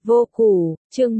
Vô củ, chương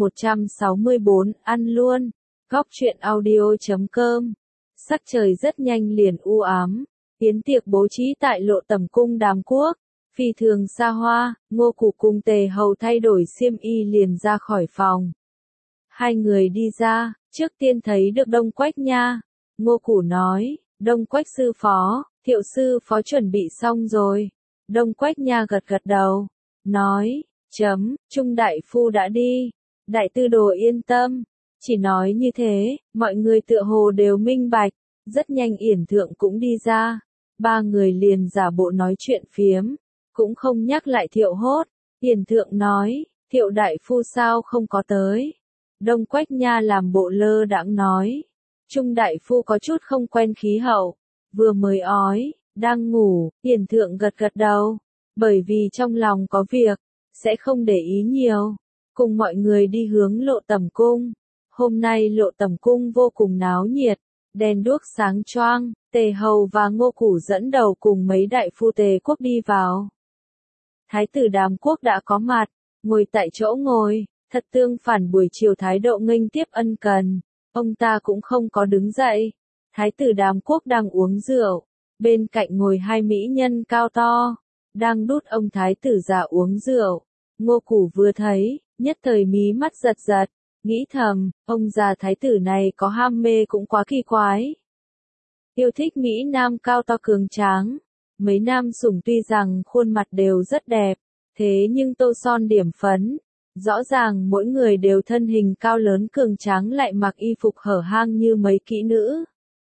164, ăn luôn. Góc truyện audio.com. Sắc trời rất nhanh liền u ám. Yến tiệc bố trí tại Lộ Tẩm cung Đàm Quốc, phi thường xa hoa. Ngô Củ cùng Tề Hầu thay đổi xiêm y liền ra khỏi phòng. Hai người đi ra, trước tiên thấy được Đông Quách Nha. Ngô Củ nói, Đông Quách sư phó, Thiệu sư phó chuẩn bị xong rồi. Đông Quách Nha gật gật đầu, nói, Trung đại phu đã đi. Đại tư đồ yên tâm. Chỉ nói như thế, mọi người tựa hồ đều minh bạch. Rất nhanh Yển Thượng cũng đi ra. Ba người liền giả bộ nói chuyện phiếm, cũng không nhắc lại Thiệu Hốt. Yển Thượng nói, Thiệu đại phu sao không có tới. Đông Quách Nha làm bộ lơ đãng nói, Trung đại phu có chút không quen khí hậu, vừa mới ói, đang ngủ. Yển Thượng gật gật đầu, bởi vì trong lòng có việc, sẽ không để ý nhiều. Cùng mọi người đi hướng Lộ Tẩm cung. Hôm nay Lộ Tẩm cung vô cùng náo nhiệt, đèn đuốc sáng choang. Tề Hầu và Ngô Củ dẫn đầu cùng mấy đại phu Tề quốc đi vào. Thái tử Đàm Quốc đã có mặt, ngồi tại chỗ ngồi, thật tương phản buổi chiều thái độ nghênh tiếp ân cần. Ông ta cũng không có đứng dậy. Thái tử Đàm Quốc đang uống rượu, bên cạnh ngồi hai mỹ nhân cao to, đang đút ông thái tử già uống rượu. Ngô Củ vừa thấy, nhất thời mí mắt giật giật, nghĩ thầm, ông già thái tử này có ham mê cũng quá kỳ quái. Yêu thích Mỹ Nam cao to cường tráng. Mấy nam sủng tuy rằng khuôn mặt đều rất đẹp, thế nhưng tô son điểm phấn. Rõ ràng mỗi người đều thân hình cao lớn cường tráng lại mặc y phục hở hang như mấy kỹ nữ.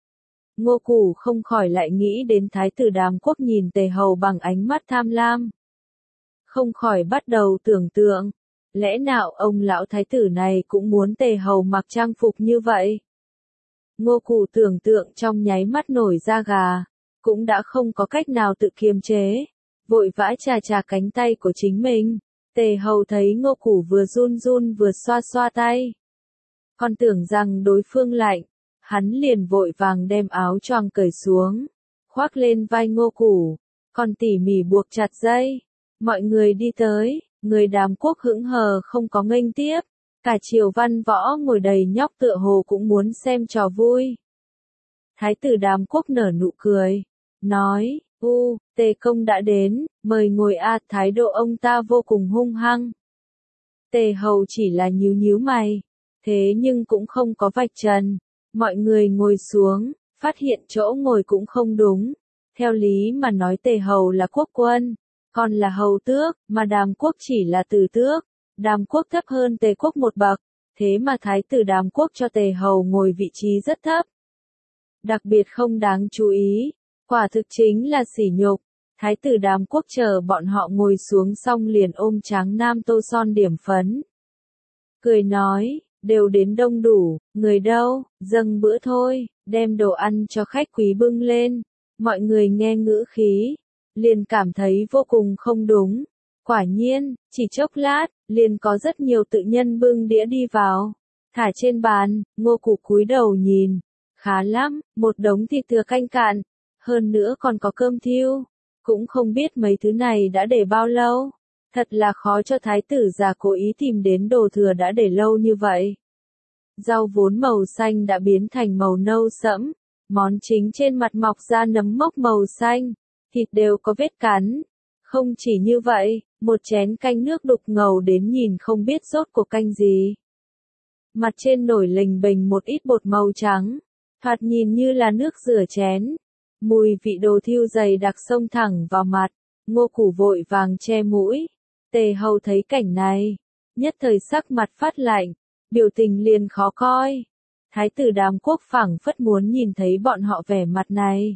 Ngô Củ không khỏi lại nghĩ đến Thái tử Đàm Quốc nhìn Tề Hầu bằng ánh mắt tham lam. Không khỏi bắt đầu tưởng tượng, lẽ nào ông lão thái tử này cũng muốn Tề Hầu mặc trang phục như vậy? Ngô Củ tưởng tượng trong nháy mắt nổi da gà, cũng đã không có cách nào tự kiềm chế, vội vã chà chà cánh tay của chính mình. Tề Hầu thấy Ngô Củ vừa run run vừa xoa xoa tay, còn tưởng rằng đối phương lạnh, hắn liền vội vàng đem áo choàng cởi xuống, khoác lên vai Ngô Củ, còn tỉ mỉ buộc chặt dây. Mọi người đi tới, người Đàm Quốc hững hờ không có nghênh tiếp, cả triều văn võ ngồi đầy nhóc tựa hồ cũng muốn xem trò vui. Thái tử Đàm Quốc nở nụ cười, nói, Tề công đã đến, mời ngồi a. Thái độ ông ta vô cùng hung hăng. Tề Hầu chỉ là nhíu nhíu mày, thế nhưng cũng không có vạch trần. Mọi người ngồi xuống, phát hiện chỗ ngồi cũng không đúng. Theo lý mà nói Tề Hầu là quốc quân, còn là hầu tước, mà Đàm Quốc chỉ là tử tước. Đàm Quốc thấp hơn Tề Quốc một bậc, thế mà Thái tử Đàm Quốc cho Tề Hầu ngồi vị trí rất thấp. Đặc biệt không đáng chú ý, quả thực chính là sỉ nhục. Thái tử Đàm Quốc chờ bọn họ ngồi xuống xong liền ôm tráng nam tô son điểm phấn. Cười nói, đều đến đông đủ, người đâu, dâng bữa thôi, đem đồ ăn cho khách quý bưng lên. Mọi người nghe ngữ khí, liền cảm thấy vô cùng không đúng. Quả nhiên, chỉ chốc lát, liền có rất nhiều tự nhân bưng đĩa đi vào, thả trên bàn. Ngô Củ cúi đầu nhìn, khá lắm, một đống thịt thừa canh cạn, hơn nữa còn có cơm thiêu, cũng không biết mấy thứ này đã để bao lâu. Thật là khó cho thái tử già cố ý tìm đến đồ thừa đã để lâu như vậy. Rau vốn màu xanh đã biến thành màu nâu sẫm, món chính trên mặt mọc ra nấm mốc màu xanh, thịt đều có vết cắn. Không chỉ như vậy, một chén canh nước đục ngầu đến nhìn không biết rốt cuộc canh gì. Mặt trên nổi lềnh bềnh một ít bột màu trắng, thoạt nhìn như là nước rửa chén. Mùi vị đồ thiêu dày đặc xông thẳng vào mặt. Ngô Củ vội vàng che mũi. Tề Hầu thấy cảnh này, nhất thời sắc mặt phát lạnh, biểu tình liền khó coi. Thái tử Đàm Quốc phảng phất muốn nhìn thấy bọn họ vẻ mặt này,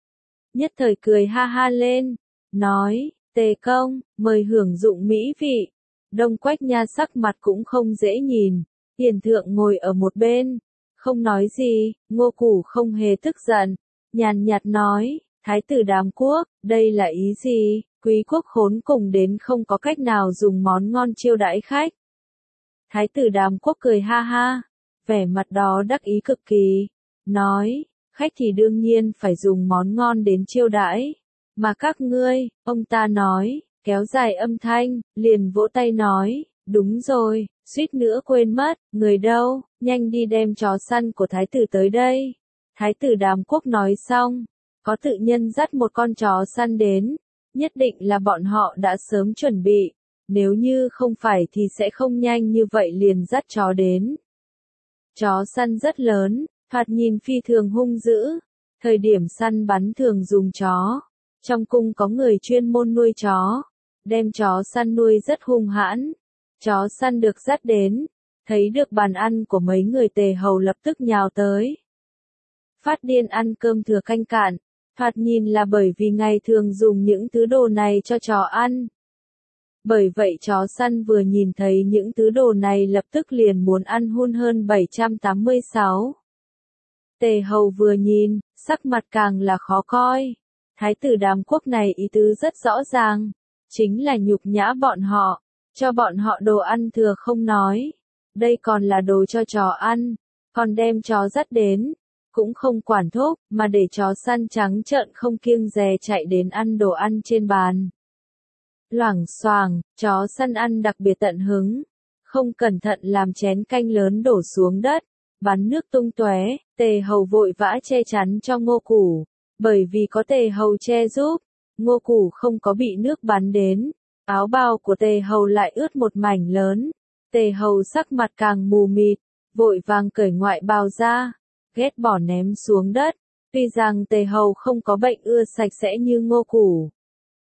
nhất thời cười ha ha lên, nói, Tề công, mời hưởng dụng mỹ vị. Đông Quách Nha sắc mặt cũng không dễ nhìn, Yển Thượng ngồi ở một bên, không nói gì. Ngô Củ không hề tức giận, nhàn nhạt nói, Thái tử Đàm Quốc, đây là ý gì? Quý quốc khốn cùng đến không có cách nào dùng món ngon chiêu đãi khách. Thái tử Đàm Quốc cười ha ha, vẻ mặt đó đắc ý cực kỳ, nói, khách thì đương nhiên phải dùng món ngon đến chiêu đãi, mà các ngươi, ông ta nói, kéo dài âm thanh, liền vỗ tay nói, Đúng rồi, suýt nữa quên mất, người đâu, nhanh đi đem chó săn của thái tử tới đây. Thái tử Đàm Quốc nói xong, có tự nhân dắt một con chó săn đến, nhất định là bọn họ đã sớm chuẩn bị, nếu như không phải thì sẽ không nhanh như vậy liền dắt chó đến. Chó săn rất lớn, thoạt nhìn phi thường hung dữ, thời điểm săn bắn thường dùng chó. Trong cung có người chuyên môn nuôi chó, đem chó săn nuôi rất hung hãn. Chó săn được dắt đến, thấy được bàn ăn của mấy người Tề hầu lập tức nhào tới. Phát điên ăn cơm thừa canh cạn, thoạt nhìn là bởi vì ngày thường dùng những thứ đồ này cho chó ăn. Bởi vậy chó săn vừa nhìn thấy những thứ đồ này lập tức liền muốn ăn hun hơn 786. Tề hầu vừa nhìn, sắc mặt càng là khó coi. Thái tử Đàm Quốc này ý tứ rất rõ ràng, chính là nhục nhã bọn họ, cho bọn họ đồ ăn thừa không nói. Đây còn là đồ cho chó ăn, còn đem chó dắt đến, cũng không quản thúc, mà để chó săn trắng trợn không kiêng dè chạy đến ăn đồ ăn trên bàn. Loảng xoảng, chó săn ăn đặc biệt tận hứng, không cẩn thận làm chén canh lớn đổ xuống đất, bắn nước tung tóe. Tề hầu vội vã che chắn cho Ngô Củ, bởi vì có Tề hầu che giúp, Ngô Củ không có bị nước bắn đến, áo bào của Tề hầu lại ướt một mảnh lớn. Tề hầu sắc mặt càng mù mịt, vội vàng cởi ngoại bào ra, ghét bỏ ném xuống đất. Tuy rằng Tề hầu không có bệnh ưa sạch sẽ như Ngô Củ,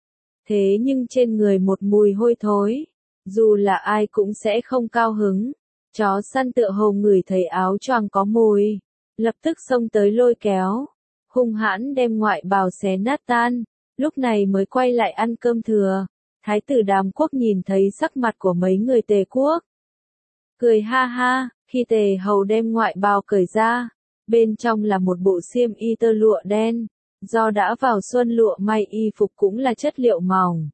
thế nhưng trên người một mùi hôi thối, dù là ai cũng sẽ không cao hứng. Chó săn tựa hồ ngửi thấy áo choàng có mùi, lập tức xông tới lôi kéo, hung hãn đem ngoại bào xé nát tan, lúc này mới quay lại ăn cơm thừa. Thái tử Đàm Quốc nhìn thấy sắc mặt của mấy người Tề quốc, cười ha ha, khi Tề hầu đem ngoại bào cởi ra, bên trong là một bộ xiêm y tơ lụa đen, do đã vào xuân lụa may y phục cũng là chất liệu mỏng.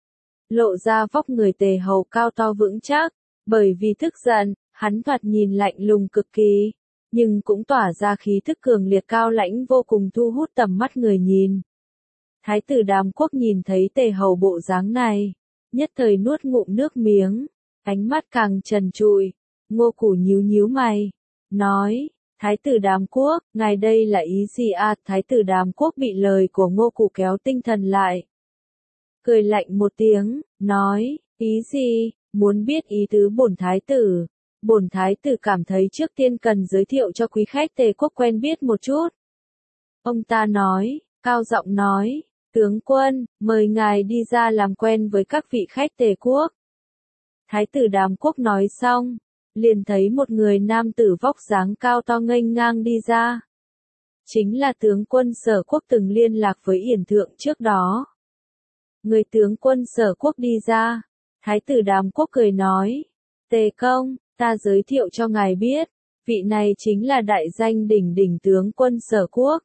Lộ ra vóc người Tề hầu cao to vững chắc, bởi vì tức giận, hắn thoạt nhìn lạnh lùng cực kỳ, nhưng cũng tỏa ra khí thức cường liệt cao lãnh vô cùng thu hút tầm mắt người nhìn. Thái tử Đàm Quốc nhìn thấy Tề hầu bộ dáng này, nhất thời nuốt ngụm nước miếng, ánh mắt càng trần trụi. Ngô Củ nhíu nhíu mày, nói, Thái tử Đàm Quốc, ngài đây là ý gì à? Thái tử Đàm Quốc bị lời của Ngô Củ kéo tinh thần lại. Cười lạnh một tiếng, nói, ý gì, muốn biết ý tứ bổn thái tử. Bổn thái tử cảm thấy trước tiên cần giới thiệu cho quý khách Tề quốc quen biết một chút. Ông ta nói, cao giọng nói, tướng quân, mời ngài đi ra làm quen với các vị khách Tề quốc. Thái tử Đàm Quốc nói xong, liền thấy một người nam tử vóc dáng cao to nghênh ngang đi ra. Chính là tướng quân Sở Quốc từng liên lạc với Yển Thượng trước đó. Người tướng quân Sở Quốc đi ra, Thái tử Đàm Quốc cười nói, Tề công, ta giới thiệu cho ngài biết, vị này chính là đại danh đỉnh đỉnh tướng quân Sở Quốc.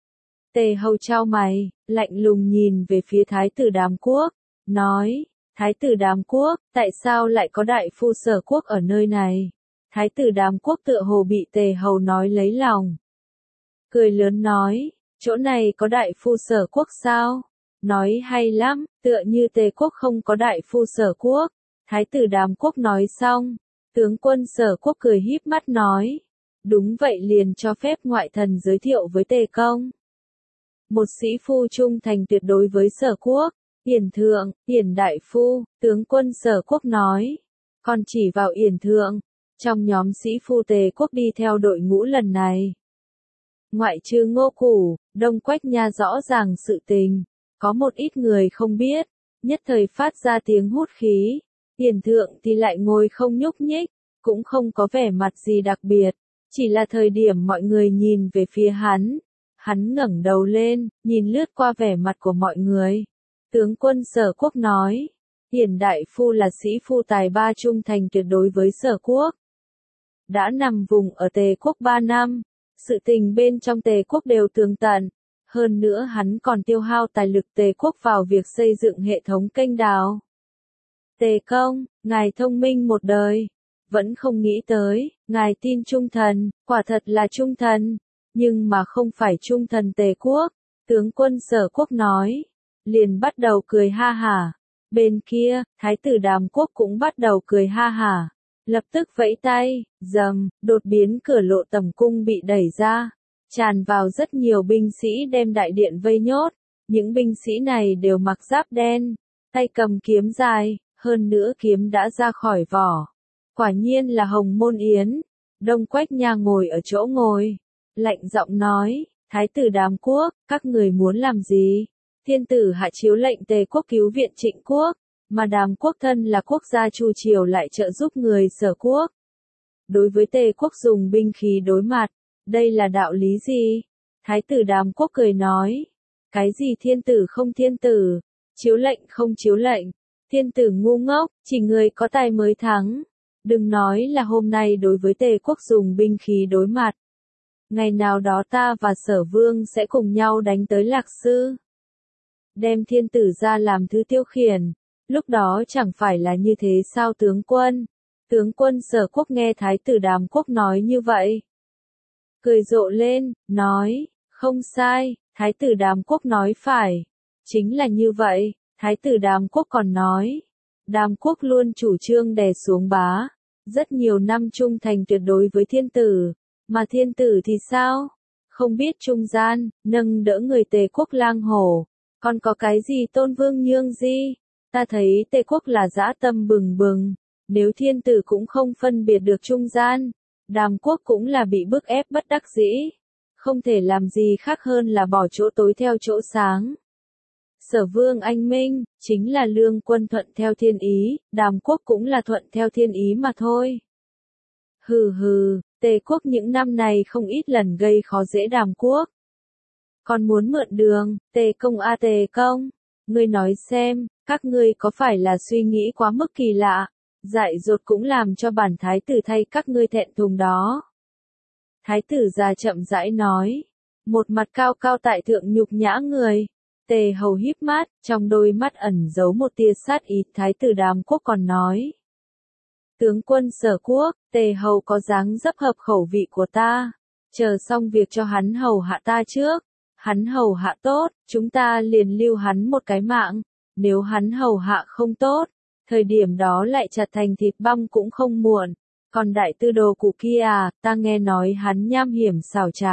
Tề hầu chau mày, lạnh lùng nhìn về phía Thái tử Đàm Quốc, nói, Thái tử Đàm Quốc, tại sao lại có đại phu Sở Quốc ở nơi này? Thái tử Đàm Quốc tựa hồ bị Tề hầu nói lấy lòng. Cười lớn nói, chỗ này có đại phu Sở Quốc sao? Nói hay lắm, tựa như Tề quốc không có đại phu Sở Quốc. Thái tử Đàm Quốc nói xong, tướng quân Sở Quốc cười híp mắt nói, đúng vậy liền cho phép ngoại thần giới thiệu với Tề công. Một sĩ phu trung thành tuyệt đối với Sở Quốc, Yển Thượng, Yển đại phu, tướng quân Sở Quốc nói, còn chỉ vào Yển Thượng, trong nhóm sĩ phu Tề quốc đi theo đội ngũ lần này. Ngoại trừ Ngô Củ, Đông Quách Nha rõ ràng sự tình, có một ít người không biết, nhất thời phát ra tiếng hút khí. Yển Thượng thì lại ngồi không nhúc nhích, cũng không có vẻ mặt gì đặc biệt, chỉ là thời điểm mọi người nhìn về phía hắn ngẩng đầu lên, nhìn lướt qua vẻ mặt của mọi người. Tướng quân Sở Quốc nói, Yển đại phu là sĩ phu tài ba trung thành tuyệt đối với Sở Quốc. Đã nằm vùng ở Tề quốc 3 năm, sự tình bên trong Tề quốc đều tường tận. Hơn nữa hắn còn tiêu hao tài lực Tề quốc vào việc xây dựng hệ thống kênh đào. Tề công, ngài thông minh một đời, vẫn không nghĩ tới, ngài tin trung thần, quả thật là trung thần, nhưng mà không phải trung thần Tề quốc. Tướng quân Sở Quốc nói, liền bắt đầu cười ha hả, Bên kia, thái tử Đàm Quốc cũng bắt đầu cười ha hả, lập tức vẫy tay, rầm, đột biến cửa lộ tầm cung bị đẩy ra, tràn vào rất nhiều binh sĩ đem đại điện vây nhốt, những binh sĩ này đều mặc giáp đen, tay cầm kiếm dài, hơn nữa kiếm đã ra khỏi vỏ. Quả nhiên là Hồng Môn Yến. Đông Quách Nha ngồi ở chỗ ngồi, lạnh giọng nói, thái tử Đàm Quốc, các người muốn làm gì? Thiên tử hạ chiếu lệnh Tề quốc cứu viện Trịnh quốc, mà Đàm Quốc thân là quốc gia Chu triều lại trợ giúp người Sở quốc. Đối với Tề quốc dùng binh khí đối mặt, đây là đạo lý gì? Thái tử Đàm Quốc cười nói, cái gì thiên tử không thiên tử, chiếu lệnh không chiếu lệnh, thiên tử ngu ngốc, chỉ người có tài mới thắng. Đừng nói là hôm nay đối với Tề quốc dùng binh khí đối mặt. Ngày nào đó ta và Sở vương sẽ cùng nhau đánh tới Lạc Sư. Đem thiên tử ra làm thứ tiêu khiển, lúc đó chẳng phải là như thế sao tướng quân? Tướng quân Sở quốc nghe thái tử Đàm Quốc nói như vậy. Cười rộ lên, nói, không sai, thái tử Đàm Quốc nói phải. Chính là như vậy, thái tử Đàm Quốc còn nói. Đàm Quốc luôn chủ trương đè xuống bá, rất nhiều năm trung thành tuyệt đối với thiên tử, mà thiên tử thì sao? Không biết trung gian, nâng đỡ người Tề quốc lang hổ, còn có cái gì tôn vương nhương gì? Ta thấy Tề quốc là dã tâm bừng bừng, nếu thiên tử cũng không phân biệt được trung gian, Đàm Quốc cũng là bị bức ép bất đắc dĩ, không thể làm gì khác hơn là bỏ chỗ tối theo chỗ sáng. Sở vương anh minh, chính là lương quân thuận theo thiên ý, Đàm Quốc cũng là thuận theo thiên ý mà thôi. Hừ hừ, Tề quốc những năm này không ít lần gây khó dễ Đàm Quốc. Còn muốn mượn đường, Tề công a Tề công, ngươi nói xem, các ngươi có phải là suy nghĩ quá mức kỳ lạ, dại dột cũng làm cho bản thái tử thay các ngươi thẹn thùng đó. Thái tử già chậm rãi nói, một mặt cao cao tại thượng nhục nhã người. Tề hầu híp mắt, trong đôi mắt ẩn giấu một tia sát ý, thái tử Đàm Quốc còn nói. Tướng quân Sở quốc, Tề hầu có dáng dấp hợp khẩu vị của ta, chờ xong việc cho hắn hầu hạ ta trước, hắn hầu hạ tốt, chúng ta liền lưu hắn một cái mạng, nếu hắn hầu hạ không tốt, thời điểm đó lại chặt thành thịt băm cũng không muộn, còn đại tư đồ cụ kia à, ta nghe nói hắn nham hiểm xảo trá.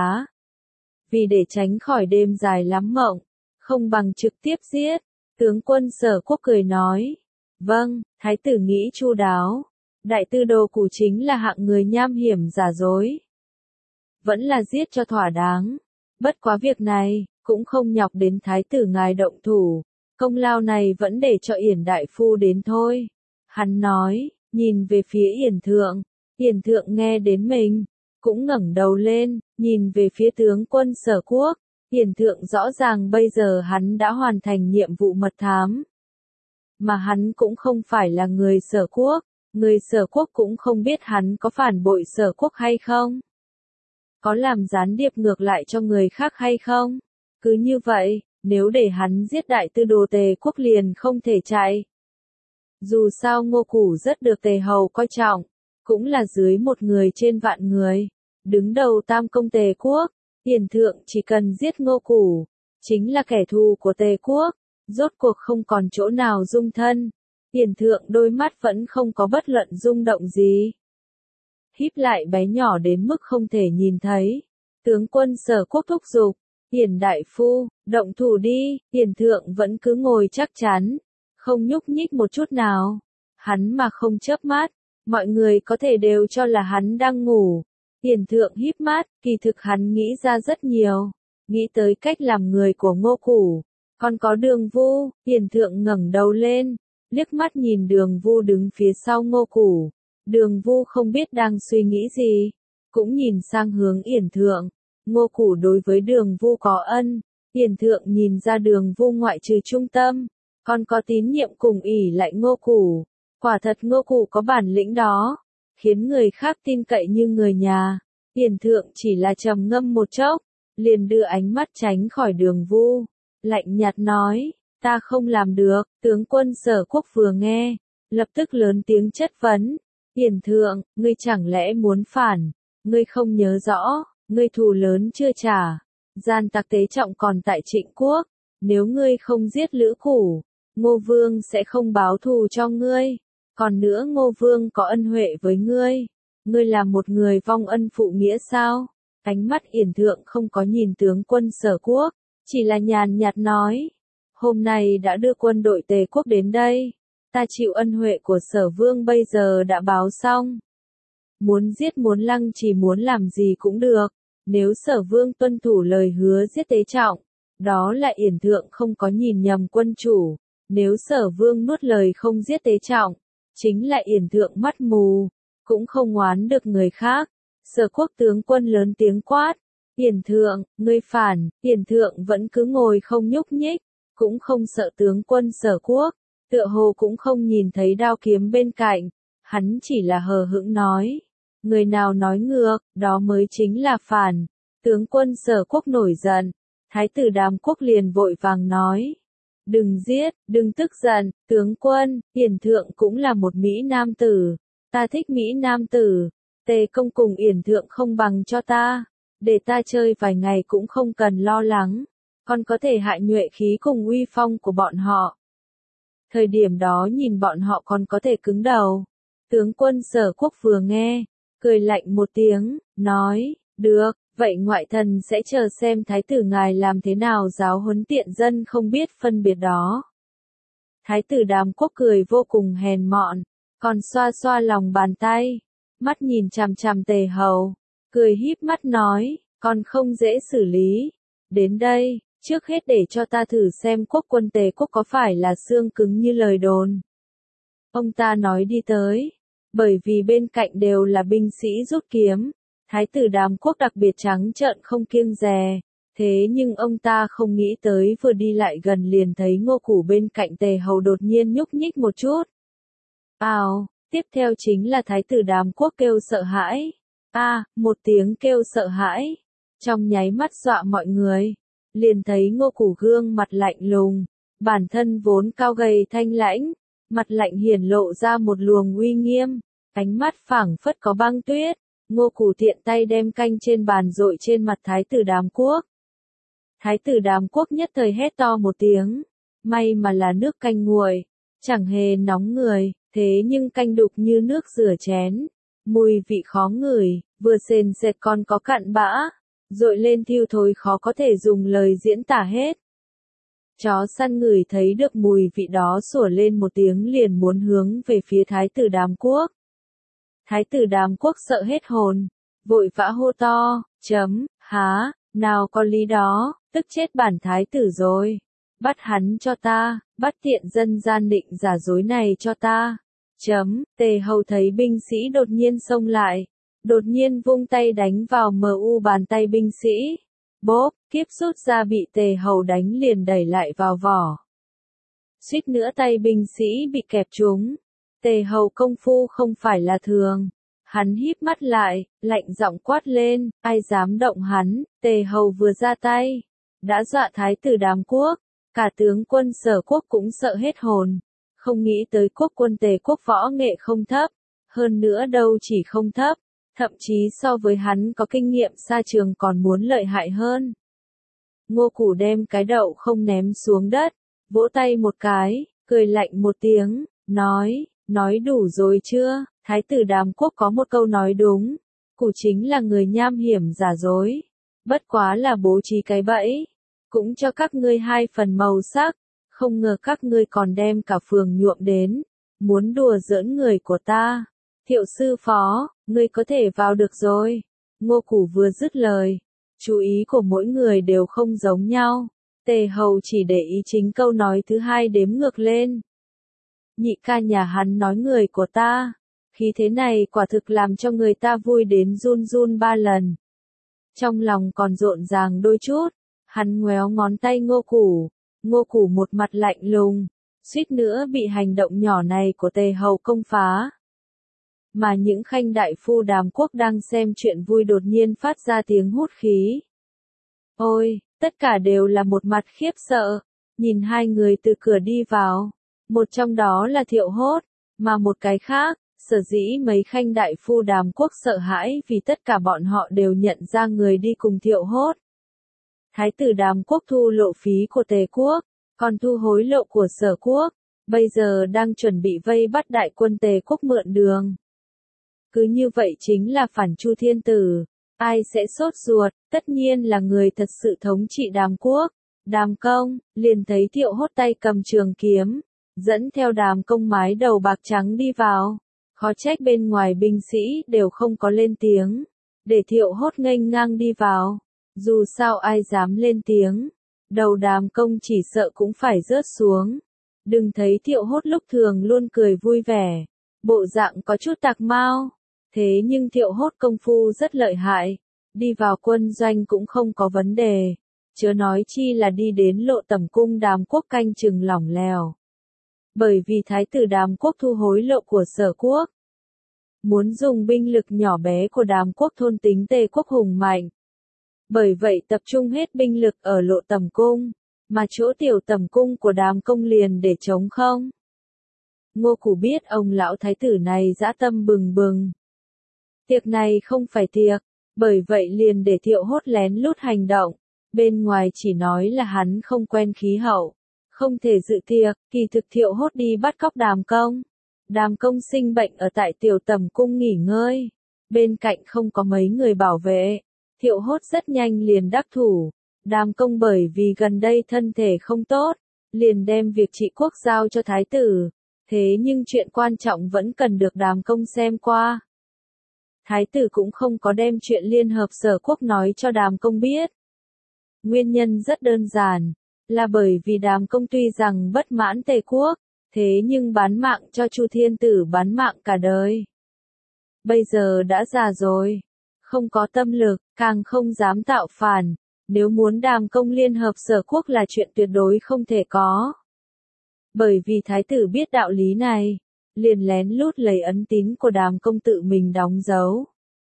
Vì để tránh khỏi đêm dài lắm mộng, không bằng trực tiếp giết, tướng quân Sở quốc cười nói, vâng, thái tử nghĩ chu đáo, đại tư đồ cụ chính là hạng người nham hiểm giả dối. Vẫn là giết cho thỏa đáng, bất quá việc này, cũng không nhọc đến thái tử ngài động thủ, công lao này vẫn để cho Yển đại phu đến thôi. Hắn nói, nhìn về phía Yển thượng nghe đến mình, cũng ngẩng đầu lên, nhìn về phía tướng quân Sở quốc. Yển thượng rõ ràng bây giờ hắn đã hoàn thành nhiệm vụ mật thám. Mà hắn cũng không phải là người Sở quốc, người Sở quốc cũng không biết hắn có phản bội Sở quốc hay không. Có làm gián điệp ngược lại cho người khác hay không. Cứ như vậy, nếu để hắn giết đại tư đồ Tề quốc liền không thể chạy. Dù sao Ngô Củ rất được Tề hầu coi trọng, cũng là dưới một người trên vạn người, đứng đầu tam công Tề quốc. Yển thượng chỉ cần giết Ngô Củ, chính là kẻ thù của Tề quốc, rốt cuộc không còn chỗ nào dung thân. Yển thượng đôi mắt vẫn không có bất luận rung động gì. Híp lại bé nhỏ đến mức không thể nhìn thấy. Tướng quân Sở quốc thúc giục, Yển đại phu, động thủ đi, Yển thượng vẫn cứ ngồi chắc chắn, không nhúc nhích một chút nào. Hắn mà không chớp mắt, mọi người có thể đều cho là hắn đang ngủ. Yển thượng híp mắt, kỳ thực hắn nghĩ ra rất nhiều, nghĩ tới cách làm người của Ngô Củ, còn có Đường Vu. Yển thượng ngẩng đầu lên, liếc mắt nhìn Đường Vu đứng phía sau Ngô Củ. Đường Vu không biết đang suy nghĩ gì, cũng nhìn sang hướng Yển thượng. Ngô Củ đối với Đường Vu có ân, Yển thượng nhìn ra Đường Vu ngoại trừ trung tâm, còn có tín nhiệm cùng ỷ lại Ngô Củ. Quả thật Ngô Củ có bản lĩnh đó, khiến người khác tin cậy như người nhà. Yển thượng chỉ là trầm ngâm một chốc, liền đưa ánh mắt tránh khỏi Đường Vu, lạnh nhạt nói, ta không làm được. Tướng quân Sở quốc vừa nghe, lập tức lớn tiếng chất vấn, Yển thượng, ngươi chẳng lẽ muốn phản, ngươi không nhớ rõ, ngươi thù lớn chưa trả, gian tặc tế trọng còn tại Trịnh quốc, nếu ngươi không giết Lữ Củ, Ngô Vương sẽ không báo thù cho ngươi. Còn nữa Ngô Vương có ân huệ với ngươi. Ngươi là một người vong ân phụ nghĩa sao? Ánh mắt Yển Thượng không có nhìn tướng quân Sở Quốc, chỉ là nhàn nhạt nói. Hôm nay đã đưa quân đội Tề Quốc đến đây. Ta chịu ân huệ của Sở Vương bây giờ đã báo xong. Muốn giết muốn lăng trì muốn làm gì cũng được. Nếu Sở Vương tuân thủ lời hứa giết Tế Trọng, đó là Yển Thượng không có nhìn nhầm quân chủ. Nếu Sở Vương nuốt lời không giết Tế Trọng, chính là Yển Thượng mắt mù, cũng không oán được người khác. Sở Quốc tướng quân lớn tiếng quát. Yển Thượng, ngươi phản. Yển Thượng vẫn cứ ngồi không nhúc nhích, cũng không sợ tướng quân Sở Quốc, tựa hồ cũng không nhìn thấy đao kiếm bên cạnh. Hắn chỉ là hờ hững nói. Người nào nói ngược, đó mới chính là phản. Tướng quân Sở Quốc nổi giận. Thái tử Đàm Quốc liền vội vàng nói. Đừng giết, đừng tức giận, tướng quân, Yển Thượng cũng là một Mỹ nam tử. Ta thích Mỹ nam tử. Tề công cùng Yển Thượng không bằng cho ta. Để ta chơi vài ngày cũng không cần lo lắng. Còn có thể hại nhuệ khí cùng uy phong của bọn họ. Thời điểm đó nhìn bọn họ còn có thể cứng đầu. Tướng quân Sở Quốc vừa nghe, cười lạnh một tiếng, nói, được, vậy ngoại thần sẽ chờ xem thái tử ngài làm thế nào giáo huấn tiện dân không biết phân biệt đó. Thái tử Đàm Quốc cười vô cùng hèn mọn, còn xoa xoa lòng bàn tay, mắt nhìn chằm chằm Tề Hầu, cười híp mắt nói, còn không dễ xử lý. Đến đây, trước hết để cho ta thử xem quốc quân Tề Quốc có phải là xương cứng như lời đồn. Ông ta nói đi tới, bởi vì bên cạnh đều là binh sĩ rút kiếm, Thái tử Đàm Quốc đặc biệt trắng trợn không kiêng dè, thế nhưng ông ta không nghĩ tới vừa đi lại gần liền thấy Ngô Củ bên cạnh Tề Hầu đột nhiên nhúc nhích một chút. Tiếp theo chính là Thái tử Đàm Quốc kêu sợ hãi. Một tiếng kêu sợ hãi, trong nháy mắt dọa mọi người, liền thấy Ngô Củ gương mặt lạnh lùng, bản thân vốn cao gầy thanh lãnh, mặt lạnh hiển lộ ra một luồng uy nghiêm, ánh mắt phảng phất có băng tuyết. Ngô Củ tiện tay đem canh trên bàn dội trên mặt Thái tử Đàm Quốc. Thái tử Đàm Quốc nhất thời hét to một tiếng, may mà là nước canh nguội, chẳng hề nóng người, thế nhưng canh đục như nước rửa chén, mùi vị khó ngửi, vừa sền sệt còn có cặn bã, dội lên thiêu thối khó có thể dùng lời diễn tả hết. Chó săn ngửi thấy được mùi vị đó sủa lên một tiếng liền muốn hướng về phía Thái tử Đàm Quốc. Thái tử Đàm Quốc sợ hết hồn, vội vã hô to, nào có lý đó, tức chết bản thái tử rồi. Bắt hắn cho ta, bắt tiện dân gian định giả dối này cho ta. Tề Hầu thấy binh sĩ đột nhiên xông lại, đột nhiên vung tay đánh vào bàn tay binh sĩ. Bốp, kiếp rút ra bị Tề Hầu đánh liền đẩy lại vào vỏ. Suýt nữa tay binh sĩ bị kẹp trúng. Tề Hầu công phu không phải là thường. Hắn híp mắt lại, lạnh giọng quát lên, ai dám động hắn. Tề Hầu vừa ra tay, đã dọa Thái tử Đàm Quốc, cả tướng quân Sở Quốc cũng sợ hết hồn. Không nghĩ tới quốc quân Tề Quốc võ nghệ không thấp, hơn nữa đâu chỉ không thấp, thậm chí so với hắn có kinh nghiệm xa trường còn muốn lợi hại hơn. Ngô Củ đem cái đậu không ném xuống đất, vỗ tay một cái, cười lạnh một tiếng, nói đủ rồi chưa? Thái tử Đàm Quốc có một câu nói đúng, Củ chính là người nham hiểm giả dối, bất quá là bố trí cái bẫy, cũng cho các ngươi 2 phần màu sắc, không ngờ các ngươi còn đem cả phường nhuộm đến, muốn đùa giỡn người của ta. Thiệu sư phó, ngươi có thể vào được rồi. Ngô Củ vừa dứt lời, chú ý của mỗi người đều không giống nhau. Tề Hầu chỉ để ý chính câu nói thứ 2 đếm ngược lên. Nhị ca nhà hắn nói người của ta, khí thế này quả thực làm cho người ta vui đến run run 3 lần. Trong lòng còn rộn ràng đôi chút, hắn ngoéo ngón tay Ngô Củ. Ngô Củ một mặt lạnh lùng, suýt nữa bị hành động nhỏ này của Tề Hầu công phá. Mà những khanh đại phu Đàm Quốc đang xem chuyện vui đột nhiên phát ra tiếng hút khí. Ôi, tất cả đều là một mặt khiếp sợ, nhìn 2 người từ cửa đi vào, một trong đó là Thiệu Hốt, mà một cái khác, sở dĩ mấy khanh đại phu Đàm Quốc sợ hãi vì tất cả bọn họ đều nhận ra người đi cùng Thiệu Hốt. Thái tử Đàm Quốc thu lộ phí của Tề Quốc, còn thu hối lộ của Sở Quốc, bây giờ đang chuẩn bị vây bắt đại quân Tề Quốc mượn đường. Cứ như vậy chính là phản Chu Thiên Tử, ai sẽ sốt ruột, tất nhiên là người thật sự thống trị Đàm Quốc. Đàm Công, liền thấy Thiệu Hốt tay cầm trường kiếm, dẫn theo Đàm Công mái đầu bạc trắng đi vào. Khó trách bên ngoài binh sĩ đều không có lên tiếng, để Thiệu Hốt nghênh ngang đi vào. Dù sao ai dám lên tiếng, đầu Đàm Công chỉ sợ cũng phải rớt xuống. Đừng thấy Thiệu Hốt lúc thường luôn cười vui vẻ, bộ dạng có chút tạc mau, thế nhưng Thiệu Hốt công phu rất lợi hại, đi vào quân doanh cũng không có vấn đề, chớ nói chi là đi đến Lộ Tẩm cung Đàm Quốc canh chừng lỏng lẻo. Bởi vì thái tử Đàm Quốc thu hối lộ của Sở Quốc, muốn dùng binh lực nhỏ bé của Đàm Quốc thôn tính Tề Quốc hùng mạnh. Bởi vậy tập trung hết binh lực ở Lộ Tẩm cung, mà chỗ tiểu tẩm cung của Đàm Công liền để trống không. Ngô Củ biết ông lão thái tử này dã tâm bừng bừng. Tiệc này không phải tiệc, bởi vậy liền để Thiệu Hốt lén lút hành động. Bên ngoài chỉ nói là hắn không quen khí hậu, không thể dự tiệc, kỳ thực Thiệu Hốt đi bắt cóc Đàm Công. Đàm Công sinh bệnh ở tại tiểu tẩm cung nghỉ ngơi, bên cạnh không có mấy người bảo vệ, Thiệu Hốt rất nhanh liền đắc thủ. Đàm Công bởi vì gần đây thân thể không tốt, liền đem việc trị quốc giao cho thái tử, thế nhưng chuyện quan trọng vẫn cần được Đàm Công xem qua. Thái tử cũng không có đem chuyện liên hợp Sở Quốc nói cho Đàm Công biết. Nguyên nhân rất đơn giản, là bởi vì Đàm Công tuy rằng bất mãn Tề Quốc, thế nhưng bán mạng cho Chu Thiên Tử bán mạng cả đời. Bây giờ đã già rồi, không có tâm lực, càng không dám tạo phản, nếu muốn Đàm Công liên hợp Sở Quốc là chuyện tuyệt đối không thể có. Bởi vì thái tử biết đạo lý này, liền lén lút lấy ấn tín của Đàm Công tự mình đóng dấu.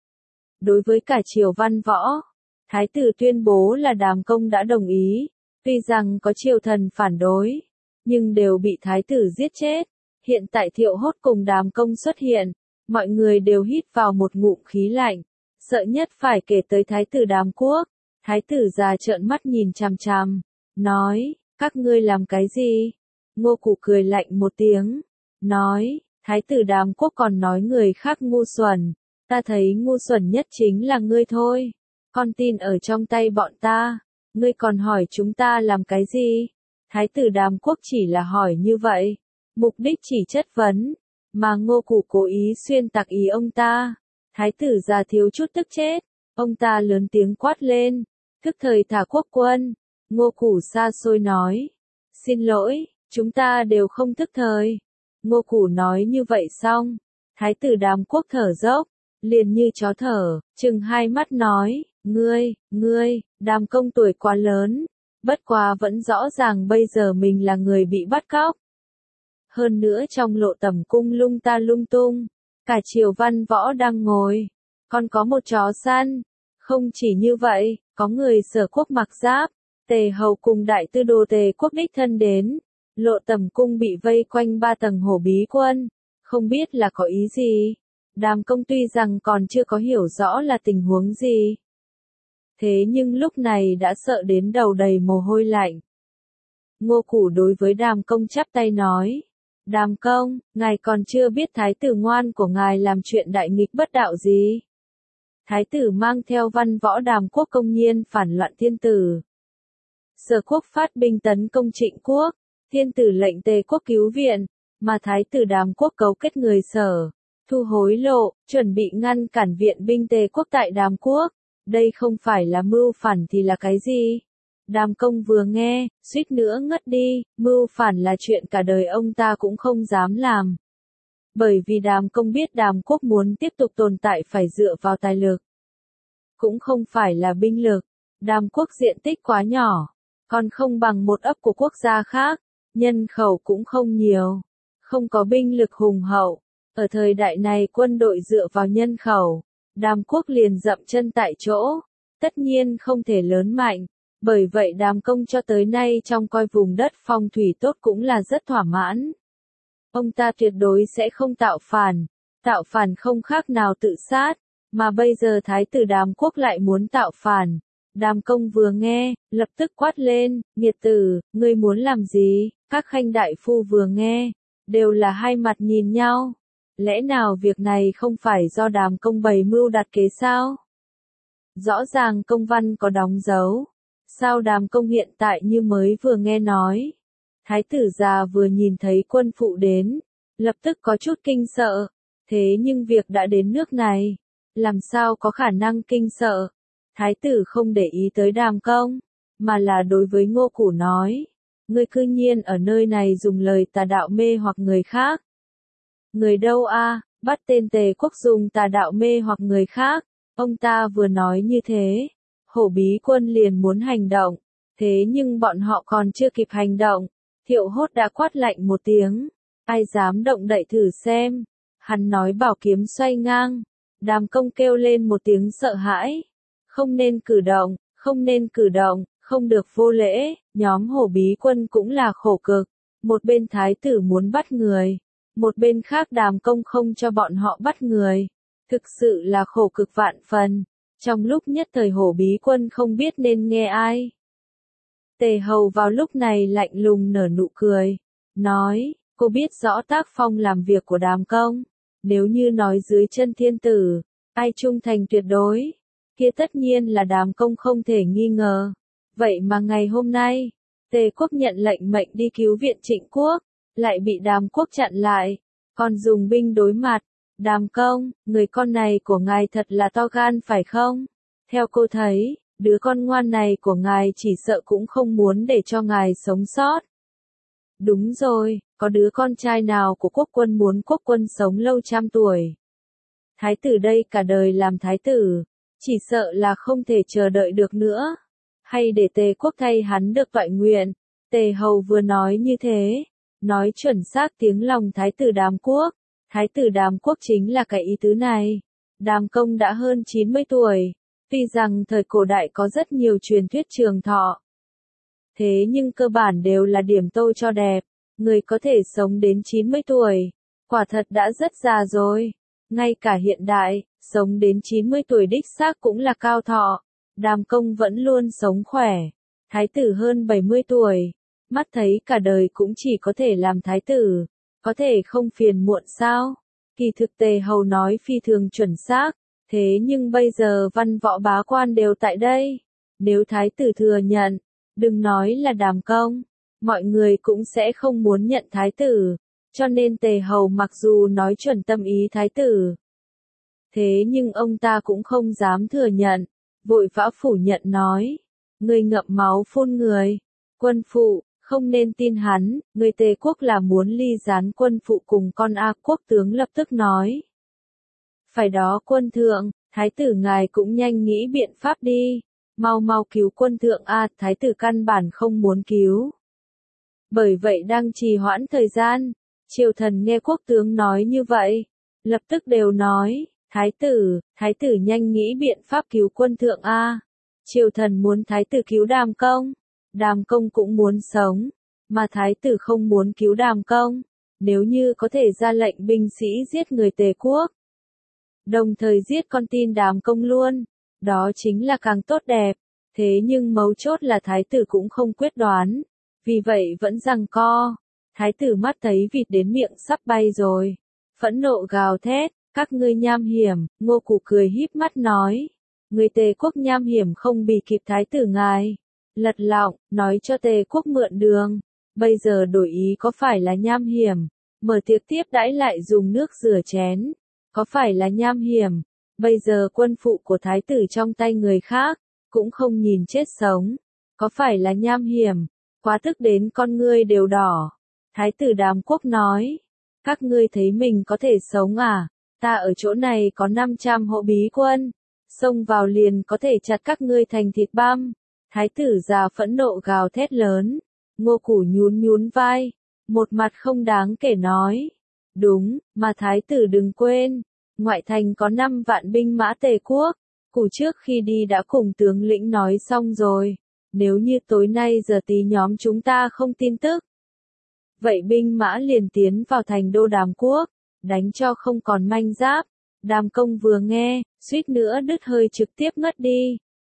Đối với cả triều văn võ, thái tử tuyên bố là Đàm Công đã đồng ý, tuy rằng có triều thần phản đối, nhưng đều bị thái tử giết chết. Hiện tại Thiệu Hốt cùng Đàm Công xuất hiện, mọi người đều hít vào một ngụm khí lạnh, sợ nhất phải kể tới thái tử Đàm Quốc. Thái tử già trợn mắt nhìn chằm chằm, nói, các ngươi làm cái gì? Ngô Củ cười lạnh một tiếng, nói, thái tử Đàm Quốc còn nói người khác ngu xuẩn, ta thấy ngu xuẩn nhất chính là ngươi thôi. Con tin ở trong tay bọn ta, ngươi còn hỏi chúng ta làm cái gì? Thái tử Đàm Quốc chỉ là hỏi như vậy, mục đích chỉ chất vấn, mà Ngô Củ cố ý xuyên tạc ý ông ta. Thái tử già thiếu chút tức chết, ông ta lớn tiếng quát lên, thức thời thả quốc quân. Ngô Củ xa xôi nói, xin lỗi, chúng ta đều không thức thời. Ngô Củ nói như vậy xong, thái tử Đàm Quốc thở dốc, liền như chó thở, trừng hai mắt nói, ngươi, Đàm Công tuổi quá lớn, bất quá vẫn rõ ràng bây giờ mình là người bị bắt cóc. Hơn nữa trong Lộ Tẩm cung lung ta lung tung, cả triều văn võ đang ngồi, còn có một chó săn. Không chỉ như vậy, có người Sở Quốc mặc giáp, Tề hầu cùng đại tư đồ Tề Quốc đích thân đến. Lộ Tẩm cung bị vây quanh 3 tầng hổ bí quân, không biết là có ý gì. Đàm Công tuy rằng còn chưa có hiểu rõ là tình huống gì, thế nhưng lúc này đã sợ đến đầu đầy mồ hôi lạnh. Ngô Củ đối với Đàm Công chắp tay nói, Đàm Công, ngài còn chưa biết thái tử ngoan của ngài làm chuyện đại nghịch bất đạo gì. Thái tử mang theo văn võ Đàm Quốc công nhiên phản loạn thiên tử. Sở Quốc phát binh tấn công Trịnh Quốc, thiên tử lệnh Tề Quốc cứu viện, mà thái tử Đàm Quốc cấu kết người Sở, thu hối lộ, chuẩn bị ngăn cản viện binh Tề Quốc tại Đàm Quốc. Đây không phải là mưu phản thì là cái gì? Đàm Công vừa nghe, suýt nữa ngất đi, mưu phản là chuyện cả đời ông ta cũng không dám làm. Bởi vì Đàm Công biết Đàm Quốc muốn tiếp tục tồn tại phải dựa vào tài lực, cũng không phải là binh lực. Đàm Quốc diện tích quá nhỏ, còn không bằng một ấp của quốc gia khác, nhân khẩu cũng không nhiều, không có binh lực hùng hậu. Ở thời đại này quân đội dựa vào nhân khẩu, Đàm Quốc liền dậm chân tại chỗ, tất nhiên không thể lớn mạnh. Bởi vậy Đàm Công cho tới nay trong coi vùng đất phong thủy tốt cũng là rất thỏa mãn. Ông ta tuyệt đối sẽ không tạo phản không khác nào tự sát, mà bây giờ thái tử Đàm Quốc lại muốn tạo phản, Đàm Công vừa nghe, lập tức quát lên, nghiệt tử, ngươi muốn làm gì? Các khanh đại phu vừa nghe, đều là hai mặt nhìn nhau. Lẽ nào việc này không phải do Đàm Công bày mưu đặt kế sao? Rõ ràng công văn có đóng dấu. Sao Đàm Công hiện tại như mới vừa nghe nói? Thái tử già vừa nhìn thấy quân phụ đến, lập tức có chút kinh sợ. Thế nhưng việc đã đến nước này, làm sao có khả năng kinh sợ? Thái tử không để ý tới Đàm Công, mà là đối với Ngô Củ nói, ngươi cư nhiên ở nơi này dùng lời tà đạo mê hoặc người khác. Người đâu a? Bắt tên Tề Quốc dùng tà đạo mê hoặc người khác. Ông ta vừa nói như thế, Hổ Bí Quân liền muốn hành động, thế nhưng bọn họ còn chưa kịp hành động, Thiệu Hốt đã quát lạnh một tiếng, ai dám động đậy thử xem. Hắn nói bảo kiếm xoay ngang, Đàm Công kêu lên một tiếng sợ hãi, không nên cử động, không nên cử động, không được vô lễ. Nhóm Hổ Bí Quân cũng là khổ cực, một bên thái tử muốn bắt người, một bên khác Đàm Công không cho bọn họ bắt người, thực sự là khổ cực vạn phần. Trong lúc nhất thời Hổ Bí Quân không biết nên nghe ai. Tề Hầu vào lúc này lạnh lùng nở nụ cười, nói, cô biết rõ tác phong làm việc của Đàm Công, nếu như nói dưới chân thiên tử, ai trung thành tuyệt đối, kia tất nhiên là Đàm Công không thể nghi ngờ. Vậy mà ngày hôm nay, Tề Quốc nhận lệnh mệnh đi cứu viện Trịnh Quốc, lại bị Đàm Quốc chặn lại, còn dùng binh đối mặt. Đàm Công, người con này của ngài thật là to gan phải không? Theo cô thấy, đứa con ngoan này của ngài chỉ sợ cũng không muốn để cho ngài sống sót. Đúng rồi, có đứa con trai nào của quốc quân muốn quốc quân sống lâu trăm tuổi? Thái tử đây cả đời làm thái tử, chỉ sợ là không thể chờ đợi được nữa. Hay để Tề Quốc thay hắn được toại nguyện. Tề Hầu vừa nói như thế, nói chuẩn xác tiếng lòng Thái tử Đàm Quốc. Thái tử Đàm Quốc chính là cái ý tứ này. Đàm Công đã hơn 90 tuổi, tuy rằng thời cổ đại có rất nhiều truyền thuyết trường thọ. Thế nhưng cơ bản đều là điểm tô cho đẹp, người có thể sống đến 90 tuổi, quả thật đã rất già rồi. Ngay cả hiện đại, sống đến 90 tuổi đích xác cũng là cao thọ. Đàm Công vẫn luôn sống khỏe. Thái tử hơn 70 tuổi, mắt thấy cả đời cũng chỉ có thể làm thái tử, có thể không phiền muộn sao? Kỳ thực Tề Hầu nói phi thường chuẩn xác, thế nhưng bây giờ văn võ bá quan đều tại đây. Nếu thái tử thừa nhận, đừng nói là Đàm Công, mọi người cũng sẽ không muốn nhận thái tử, cho nên Tề Hầu mặc dù nói chuẩn tâm ý thái tử, thế nhưng ông ta cũng không dám thừa nhận, vội vã phủ nhận nói, người ngậm máu phun người, quân phụ, không nên tin hắn, người Tề Quốc là muốn ly gián quân phụ cùng con A Quốc tướng lập tức nói. Phải đó quân thượng, thái tử ngài cũng nhanh nghĩ biện pháp đi, mau mau cứu quân thượng A, thái tử căn bản không muốn cứu. Bởi vậy đang trì hoãn thời gian, triều thần nghe quốc tướng nói như vậy, lập tức đều nói, thái tử nhanh nghĩ biện pháp cứu quân thượng A. Triều thần muốn thái tử cứu Đàm Công, Đàm Công cũng muốn sống, mà thái tử không muốn cứu Đàm Công, nếu như có thể ra lệnh binh sĩ giết người Tề Quốc, đồng thời giết con tin Đàm Công luôn, đó chính là càng tốt đẹp, thế nhưng mấu chốt là thái tử cũng không quyết đoán, vì vậy vẫn giằng co. Thái tử mắt thấy vịt đến miệng sắp bay rồi, phẫn nộ gào thét, các ngươi nham hiểm. Ngô Củ cười híp mắt nói, người Tề Quốc nham hiểm không bị kịp thái tử ngài, lật lọng, nói cho Tề Quốc mượn đường, bây giờ đổi ý có phải là nham hiểm, mở tiệc tiếp đãi lại dùng nước rửa chén, có phải là nham hiểm, bây giờ quân phụ của thái tử trong tay người khác, cũng không nhìn chết sống, có phải là nham hiểm, quá tức đến con ngươi đều đỏ. Thái tử Đàm Quốc nói, các ngươi thấy mình có thể sống à, ta ở chỗ này có 500 hộ bí quân, xông vào liền có thể chặt các ngươi thành thịt băm. Thái tử già phẫn nộ gào thét lớn, Ngô Củ nhún nhún vai, một mặt không đáng kể nói, đúng, mà thái tử đừng quên, ngoại thành có 5 vạn binh mã Tề Quốc, Củ trước khi đi đã cùng tướng lĩnh nói xong rồi, nếu như tối nay giờ tí nhóm chúng ta không tin tức, vậy binh mã liền tiến vào thành đô Đàm Quốc, đánh cho không còn manh giáp. Đàm Công vừa nghe, suýt nữa đứt hơi trực tiếp ngất đi.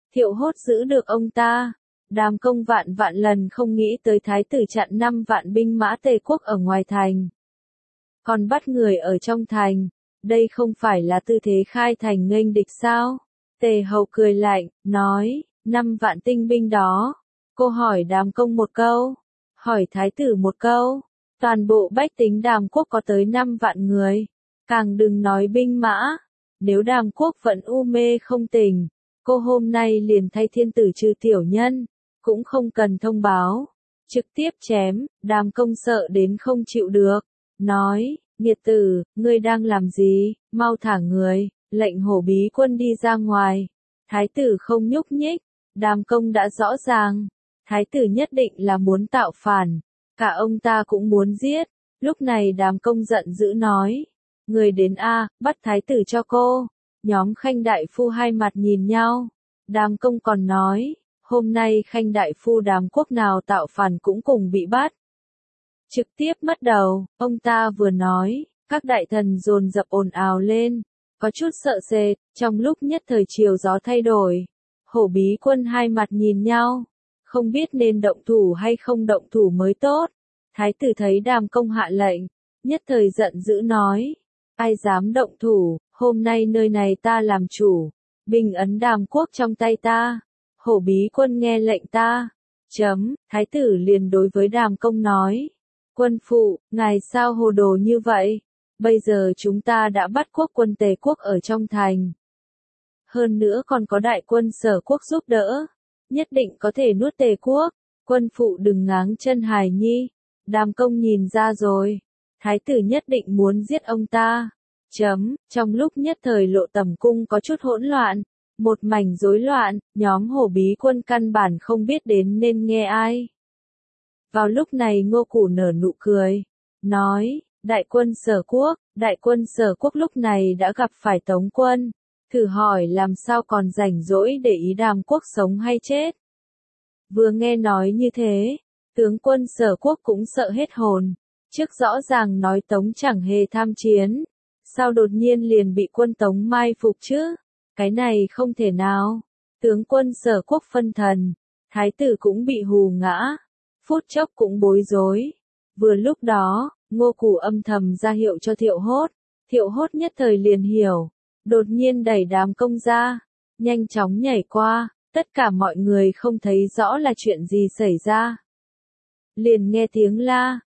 Thiệu Hốt giữ được ông ta. Đàm Công vạn vạn lần không nghĩ tới thái tử chặn 5 vạn binh mã Tề quốc ở ngoài thành, còn bắt người ở trong thành, đây không phải là tư thế khai thành nghênh địch sao? Tề Hầu cười lạnh, nói, 5 vạn tinh binh đó. Cô hỏi Đàm Công một câu, hỏi thái tử một câu, toàn bộ bách tính Đàm quốc có tới 5 vạn người, càng đừng nói binh mã. Nếu Đàm quốc vẫn u mê không tỉnh, cô hôm nay liền thay thiên tử trừ tiểu nhân, cũng không cần thông báo, trực tiếp chém. Đàm Công sợ đến không chịu được, nói, nghiệt tử, ngươi đang làm gì, mau thả người, lệnh Hổ Bí Quân đi ra ngoài. Thái tử không nhúc nhích, Đàm Công đã rõ ràng, thái tử nhất định là muốn tạo phản, cả ông ta cũng muốn giết. Lúc này Đàm Công giận dữ nói, người đến a, bắt thái tử cho cô. Nhóm Khanh đại phu hai mặt nhìn nhau, Đàm Công còn nói, hôm nay Khanh đại phu Đàm quốc nào tạo phản cũng cùng bị bắt. Trực tiếp mất đầu, ông ta vừa nói, các đại thần dồn dập ồn ào lên, có chút sợ sệt, trong lúc nhất thời chiều gió thay đổi. Hổ Bí Quân hai mặt nhìn nhau, không biết nên động thủ hay không động thủ mới tốt. Thái tử thấy Đàm Công hạ lệnh, nhất thời giận dữ nói, ai dám động thủ, hôm nay nơi này ta làm chủ, bình ấn Đàm quốc trong tay ta. Hổ Bí Quân nghe lệnh ta. Thái tử liền đối với Đàm Công nói, quân phụ, ngài sao hồ đồ như vậy? Bây giờ chúng ta đã bắt quốc quân Tề quốc ở trong thành. Hơn nữa còn có đại quân Sở quốc giúp đỡ, nhất định có thể nuốt Tề quốc. Quân phụ đừng ngáng chân hài nhi. Đàm Công nhìn ra rồi, thái tử nhất định muốn giết ông ta. Trong lúc nhất thời Lộ Tầm cung có chút hỗn loạn, một mảnh rối loạn, nhóm Hổ Bí Quân căn bản không biết đến nên nghe ai. Vào lúc này Ngô Củ nở nụ cười, nói, đại quân Sở quốc lúc này đã gặp phải Tống quân, thử hỏi làm sao còn rảnh rỗi để ý Đàm quốc sống hay chết. Vừa nghe nói như thế, tướng quân Sở quốc cũng sợ hết hồn, trước rõ ràng nói Tống chẳng hề tham chiến, sao đột nhiên liền bị quân Tống mai phục chứ? Cái này không thể nào. Tướng quân Sở quốc phân thần, thái tử cũng bị hù ngã, phút chốc cũng bối rối. Vừa lúc đó, Ngô Củ âm thầm ra hiệu cho Thiệu Hốt, Thiệu Hốt nhất thời liền hiểu, đột nhiên đẩy Đàm Công ra, nhanh chóng nhảy qua, tất cả mọi người không thấy rõ là chuyện gì xảy ra. Liền nghe tiếng la,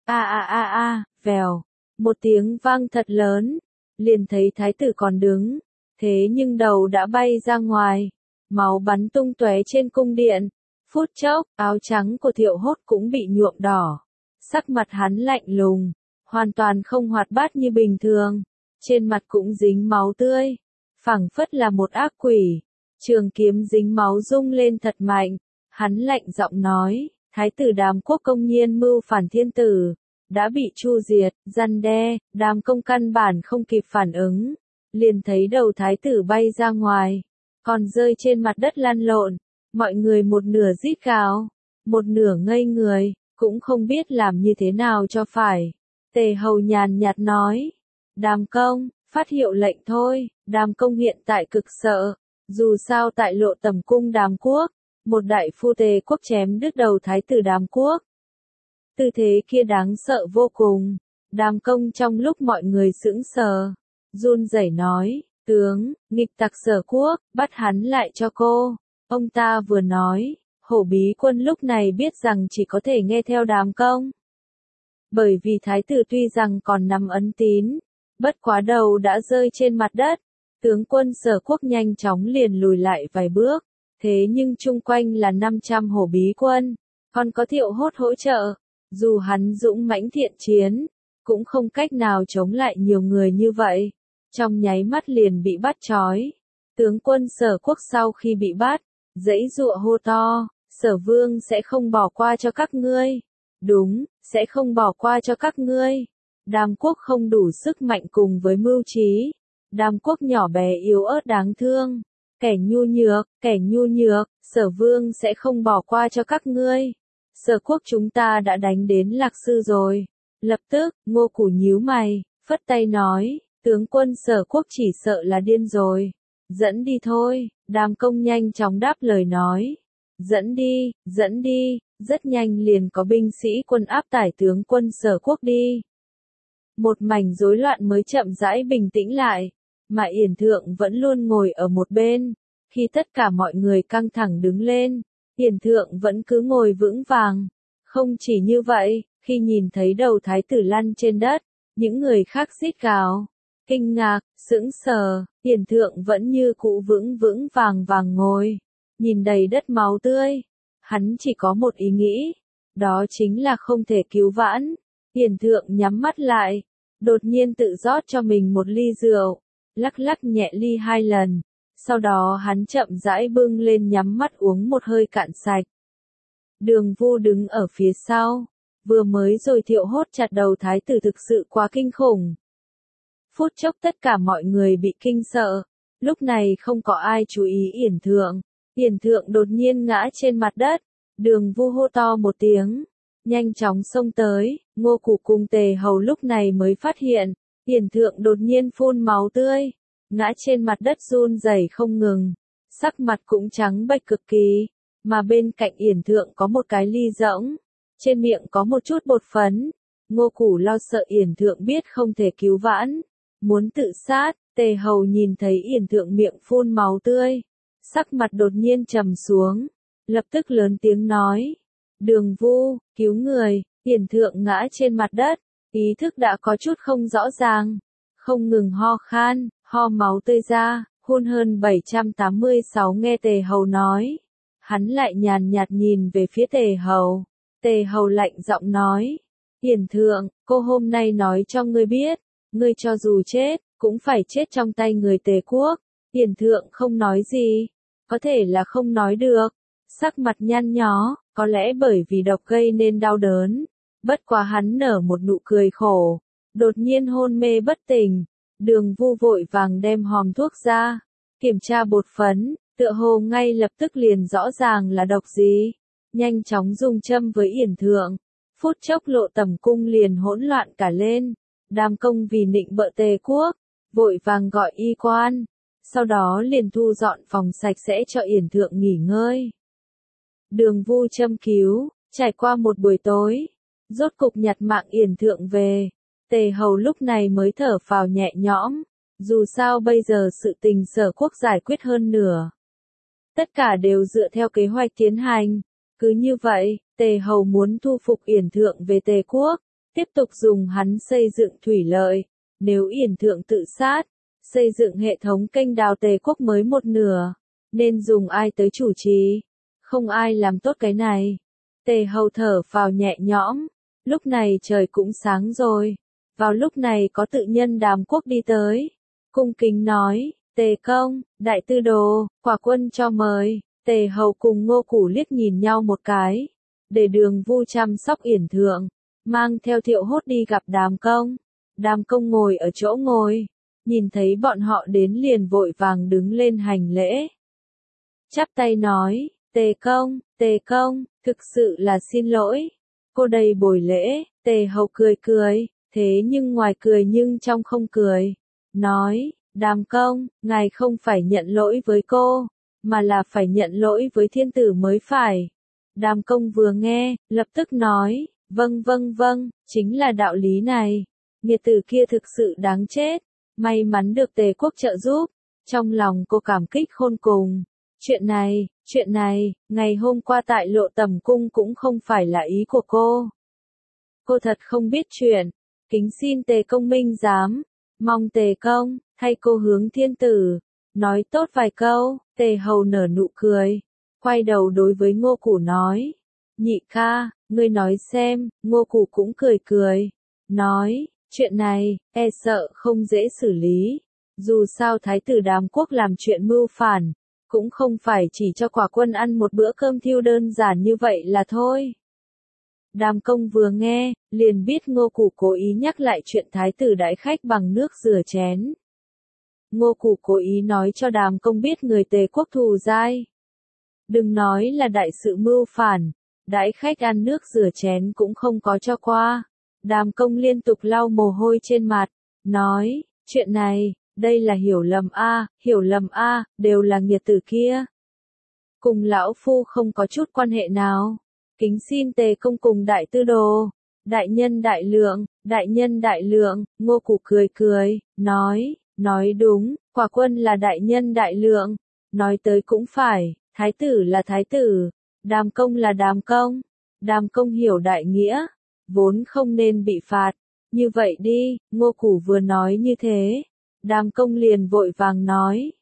vèo, một tiếng vang thật lớn, liền thấy thái tử còn đứng, thế nhưng đầu đã bay ra ngoài, máu bắn tung tóe trên cung điện. Phút chốc, áo trắng của Thiệu Hốt cũng bị nhuộm đỏ, sắc mặt hắn lạnh lùng, hoàn toàn không hoạt bát như bình thường, trên mặt cũng dính máu tươi, phảng phất là một ác quỷ. Trường kiếm dính máu rung lên thật mạnh, hắn lạnh giọng nói, thái tử Đàm quốc công nhiên mưu phản thiên tử, đã bị chu diệt, răn đe. Đàm Công căn bản không kịp phản ứng, liền thấy đầu thái tử bay ra ngoài, còn rơi trên mặt đất lăn lộn, mọi người một nửa rít gào, một nửa ngây người, cũng không biết làm như thế nào cho phải. Tề Hầu nhàn nhạt nói, Đàm Công, phát hiệu lệnh thôi. Đàm Công hiện tại cực sợ, dù sao tại Lộ Tầm cung Đàm quốc, một đại phu Tề quốc chém đứt đầu thái tử Đàm quốc. Tư thế kia đáng sợ vô cùng. Đàm Công trong lúc mọi người sững sờ, run rẩy nói, tướng, nghịch tặc Sở quốc, bắt hắn lại cho cô. Ông ta vừa nói, Hổ Bí Quân lúc này biết rằng chỉ có thể nghe theo Đàm Công. Bởi vì thái tử tuy rằng còn nằm ấn tín, bất quá đầu đã rơi trên mặt đất, tướng quân Sở quốc nhanh chóng liền lùi lại vài bước, thế nhưng chung quanh là 500 Hổ Bí Quân, còn có Thiệu Hốt hỗ trợ, dù hắn dũng mãnh thiện chiến, cũng không cách nào chống lại nhiều người như vậy, trong nháy mắt liền bị bắt trói. Tướng quân Sở quốc sau khi bị bắt, giãy giụa hô to, Sở vương sẽ không bỏ qua cho các ngươi. Đúng, sẽ không bỏ qua cho các ngươi. Đàm quốc không đủ sức mạnh cùng với mưu trí. Đàm quốc nhỏ bé yếu ớt đáng thương. Kẻ nhu nhược, Sở vương sẽ không bỏ qua cho các ngươi. Sở quốc chúng ta đã đánh đến Lạc Sư rồi. Lập tức, Ngô Củ nhíu mày, phất tay nói, tướng quân Sở quốc chỉ sợ là điên rồi. Dẫn đi thôi, Đàm Công nhanh chóng đáp lời nói. Dẫn đi, rất nhanh liền có binh sĩ quân áp tải tướng quân Sở Quốc đi. Một mảnh rối loạn mới chậm rãi bình tĩnh lại, mà Yển Thượng vẫn luôn ngồi ở một bên. Khi tất cả mọi người căng thẳng đứng lên, Yển Thượng vẫn cứ ngồi vững vàng. Không chỉ như vậy, khi nhìn thấy đầu thái tử lăn trên đất, những người khác rít gào, kinh ngạc, sững sờ, Yển Thượng vẫn như cũ vững vững vàng vàng ngồi, nhìn đầy đất máu tươi. Hắn chỉ có một ý nghĩ, đó chính là không thể cứu vãn. Yển Thượng nhắm mắt lại, đột nhiên tự rót cho mình một ly rượu, lắc lắc nhẹ ly 2 lần, sau đó hắn chậm rãi bưng lên nhắm mắt uống một hơi cạn sạch. Đường Vu đứng ở phía sau, vừa mới rồi Thiệu Hốt chặt đầu thái tử thực sự quá kinh khủng. Phút chốc tất cả mọi người bị kinh sợ, lúc này không có ai chú ý Yển Thượng. Yển Thượng đột nhiên ngã trên mặt đất, Đường Vu hô to một tiếng, nhanh chóng xông tới. Ngô Củ cùng Tề Hầu lúc này mới phát hiện, Yển Thượng đột nhiên phun máu tươi, ngã trên mặt đất run rẩy không ngừng, sắc mặt cũng trắng bệch cực kỳ, mà bên cạnh Yển Thượng có một cái ly rỗng, trên miệng có một chút bột phấn. Ngô Củ lo sợ Yển Thượng biết không thể cứu vãn, muốn tự sát. Tề Hầu nhìn thấy Yển Thượng miệng phun máu tươi, sắc mặt đột nhiên trầm xuống, lập tức lớn tiếng nói, Đường Vu, cứu người. Yển Thượng ngã trên mặt đất, ý thức đã có chút không rõ ràng, không ngừng ho khan, ho máu tươi ra, hôn hơn 786 nghe Tề Hầu nói. Hắn lại nhàn nhạt nhìn về phía Tề Hầu. Tề Hầu lạnh giọng nói, Yển Thượng, cô hôm nay nói cho ngươi biết, ngươi cho dù chết, cũng phải chết trong tay người Tề quốc. Yển Thượng không nói gì, có thể là không nói được, sắc mặt nhăn nhó, có lẽ bởi vì độc gây nên đau đớn. Bất quá hắn nở một nụ cười khổ, đột nhiên hôn mê bất tỉnh. Đường Vu vội vàng đem hòm thuốc ra, kiểm tra bột phấn, tựa hồ ngay lập tức liền rõ ràng là độc gì. Nhanh chóng dùng châm với Yển Thượng, phút chốc Lộ Tẩm cung liền hỗn loạn cả lên. Đàm Công vì nịnh bợ Tề quốc, vội vàng gọi y quan, sau đó liền thu dọn phòng sạch sẽ cho Yển Thượng nghỉ ngơi. Đường Vu châm cứu, trải qua một buổi tối, rốt cục nhặt mạng Yển Thượng về. Tề Hầu lúc này mới thở phào nhẹ nhõm, dù sao bây giờ sự tình Sở Quốc giải quyết hơn nửa. Tất cả đều dựa theo kế hoạch tiến hành. Cứ như vậy, Tề Hầu muốn thu phục Yển Thượng về Tề quốc, tiếp tục dùng hắn xây dựng thủy lợi. Nếu Yển Thượng tự sát, xây dựng hệ thống kênh đào Tề quốc mới một nửa, nên dùng ai tới chủ trì? Không ai làm tốt cái này. Tề Hầu thở phào nhẹ nhõm, lúc này trời cũng sáng rồi. Vào lúc này có tự nhân Đàm Quốc đi tới, cung kính nói, Tề công, đại tư đồ, quả quân cho mời. Tề Hầu cùng Ngô Củ liếc nhìn nhau một cái, để Đường Vu chăm sóc Yển Thượng, mang theo Thiệu Hốt đi gặp Đàm Công. Đàm Công ngồi ở chỗ ngồi, nhìn thấy bọn họ đến liền vội vàng đứng lên hành lễ. Chắp tay nói, Tề công, thực sự là xin lỗi. Cô đây bồi lễ. Tề Hầu cười cười, thế nhưng ngoài cười nhưng trong không cười. Nói, Đàm Công, ngài không phải nhận lỗi với cô, mà là phải nhận lỗi với thiên tử mới phải. Đàm Công vừa nghe, lập tức nói, vâng, chính là đạo lý này. Nghiệt tử kia thực sự đáng chết, may mắn được Tề quốc trợ giúp. Trong lòng cô cảm kích khôn cùng. Chuyện này, ngày hôm qua tại Lộ Tẩm cung cũng không phải là ý của cô. Cô thật không biết chuyện, kính xin Tề công minh giám, mong Tề công, thay cô hướng thiên tử, nói tốt vài câu. Tề Hầu nở nụ cười, quay đầu đối với Ngô Củ nói, nhị ca, ngươi nói xem. Ngô Củ cũng cười, nói, chuyện này, e sợ không dễ xử lý, dù sao thái tử Đàm Quốc làm chuyện mưu phản, cũng không phải chỉ cho quả quân ăn một bữa cơm thiêu đơn giản như vậy là thôi. Đàm Công vừa nghe, liền biết Ngô Củ cố ý nhắc lại chuyện thái tử đãi khách bằng nước rửa chén. Ngô Củ cố ý nói cho Đàm Công biết người Tề quốc thù dai. Đừng nói là đại sự mưu phản, đãi khách ăn nước rửa chén cũng không có cho qua. Đàm Công liên tục lau mồ hôi trên mặt, nói, chuyện này, Đây là hiểu lầm a, đều là nghiệt tử kia. Cùng lão phu không có chút quan hệ nào. Kính xin Tề công cùng đại tư đồ. Đại nhân đại lượng, Ngô Củ cười cười, nói đúng, quả quân là đại nhân đại lượng. Nói tới cũng phải, thái tử là thái tử, đàm công là đàm công hiểu đại nghĩa, vốn không nên bị phạt. Như vậy đi, Ngô Củ vừa nói như thế, đàm công liền vội vàng nói.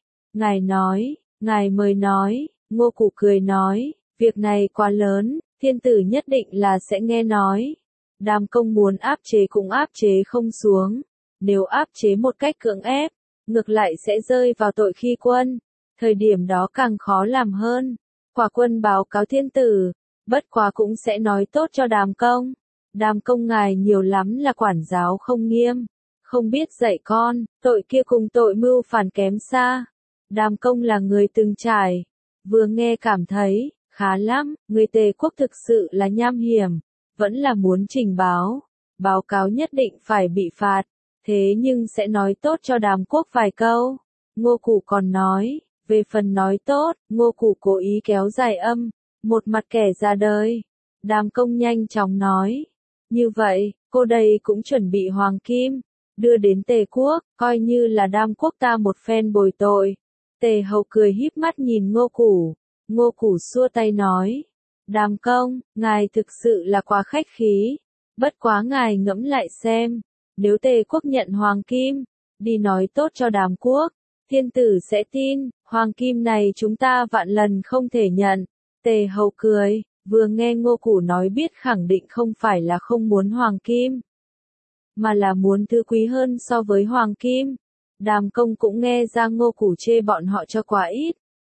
Ngài mời nói, Ngô Củ cười nói, việc này quá lớn, thiên tử nhất định là sẽ nghe nói. Đàm công muốn áp chế cũng áp chế không xuống, nếu áp chế một cách cưỡng ép, ngược lại sẽ rơi vào tội khi quân, thời điểm đó càng khó làm hơn. Quả quân báo cáo thiên tử, bất quá cũng sẽ nói tốt cho đàm công. Đàm công ngài nhiều lắm là quản giáo không nghiêm, không biết dạy con, tội kia cùng tội mưu phản kém xa. Đàm công là người từng trải, vừa nghe cảm thấy, khá lắm, người Tề quốc thực sự là nham hiểm, vẫn là muốn trình báo cáo nhất định phải bị phạt, thế nhưng sẽ nói tốt cho đàm quốc vài câu. Ngô Củ còn nói, về phần nói tốt, Ngô Củ cố ý kéo dài âm, một mặt kẻ ra đời. Đàm công nhanh chóng nói, như vậy, cô đây cũng chuẩn bị hoàng kim, đưa đến Tề quốc, coi như là đam quốc ta một phen bồi tội. Tề hầu cười híp mắt nhìn Ngô Củ xua tay nói, đàm công, ngài thực sự là quá khách khí, bất quá ngài ngẫm lại xem, nếu Tề quốc nhận hoàng kim, đi nói tốt cho đàm quốc, thiên tử sẽ tin, hoàng kim này chúng ta vạn lần không thể nhận. Tề hầu cười, vừa nghe Ngô Củ nói biết khẳng định không phải là không muốn hoàng kim, mà là muốn thứ quý hơn so với hoàng kim. Đàm công cũng nghe ra Ngô Củ chê bọn họ cho quá ít.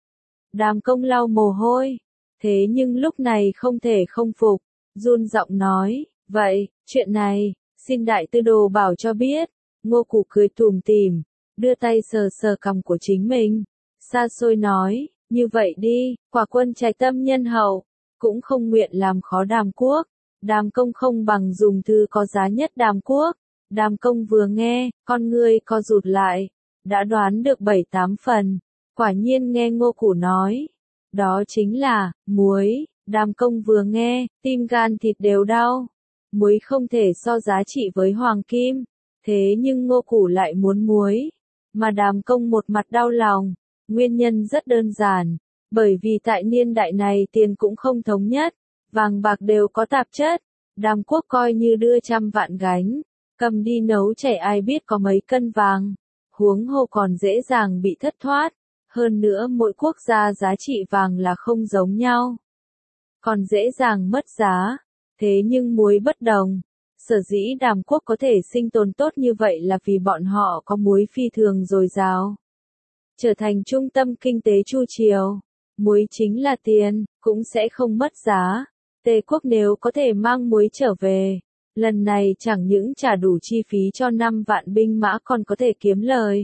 Đàm công lau mồ hôi, thế nhưng lúc này không thể không phục, run giọng nói, vậy, chuyện này, xin đại tư đồ bảo cho biết. Ngô Củ cười tủm tỉm, đưa tay sờ sờ cằm của chính mình, xa xôi nói, như vậy đi, quả quân trái tâm nhân hậu, cũng không nguyện làm khó đàm quốc. Đàm công không bằng dùng thư có giá nhất đàm quốc. Đàm công vừa nghe, con ngươi co rụt lại, đã đoán được 7-8 phần, quả nhiên nghe Ngô Củ nói, đó chính là, muối. Đàm công vừa nghe, tim gan thịt đều đau, muối không thể so giá trị với hoàng kim, thế nhưng Ngô Củ lại muốn muối, mà đàm công một mặt đau lòng, nguyên nhân rất đơn giản, bởi vì tại niên đại này tiền cũng không thống nhất, vàng bạc đều có tạp chất, đàm quốc coi như đưa trăm vạn gánh, cầm đi nấu chảy ai biết có mấy cân vàng, huống hồ còn dễ dàng bị thất thoát, hơn nữa mỗi quốc gia giá trị vàng là không giống nhau, còn dễ dàng mất giá, thế nhưng muối bất đồng. Sở dĩ đàm quốc có thể sinh tồn tốt như vậy là vì bọn họ có muối phi thường dồi dào, trở thành trung tâm kinh tế chu triều, muối chính là tiền, cũng sẽ không mất giá. Tề quốc nếu có thể mang muối trở về, lần này chẳng những trả đủ chi phí cho 5 vạn binh mã còn có thể kiếm lời.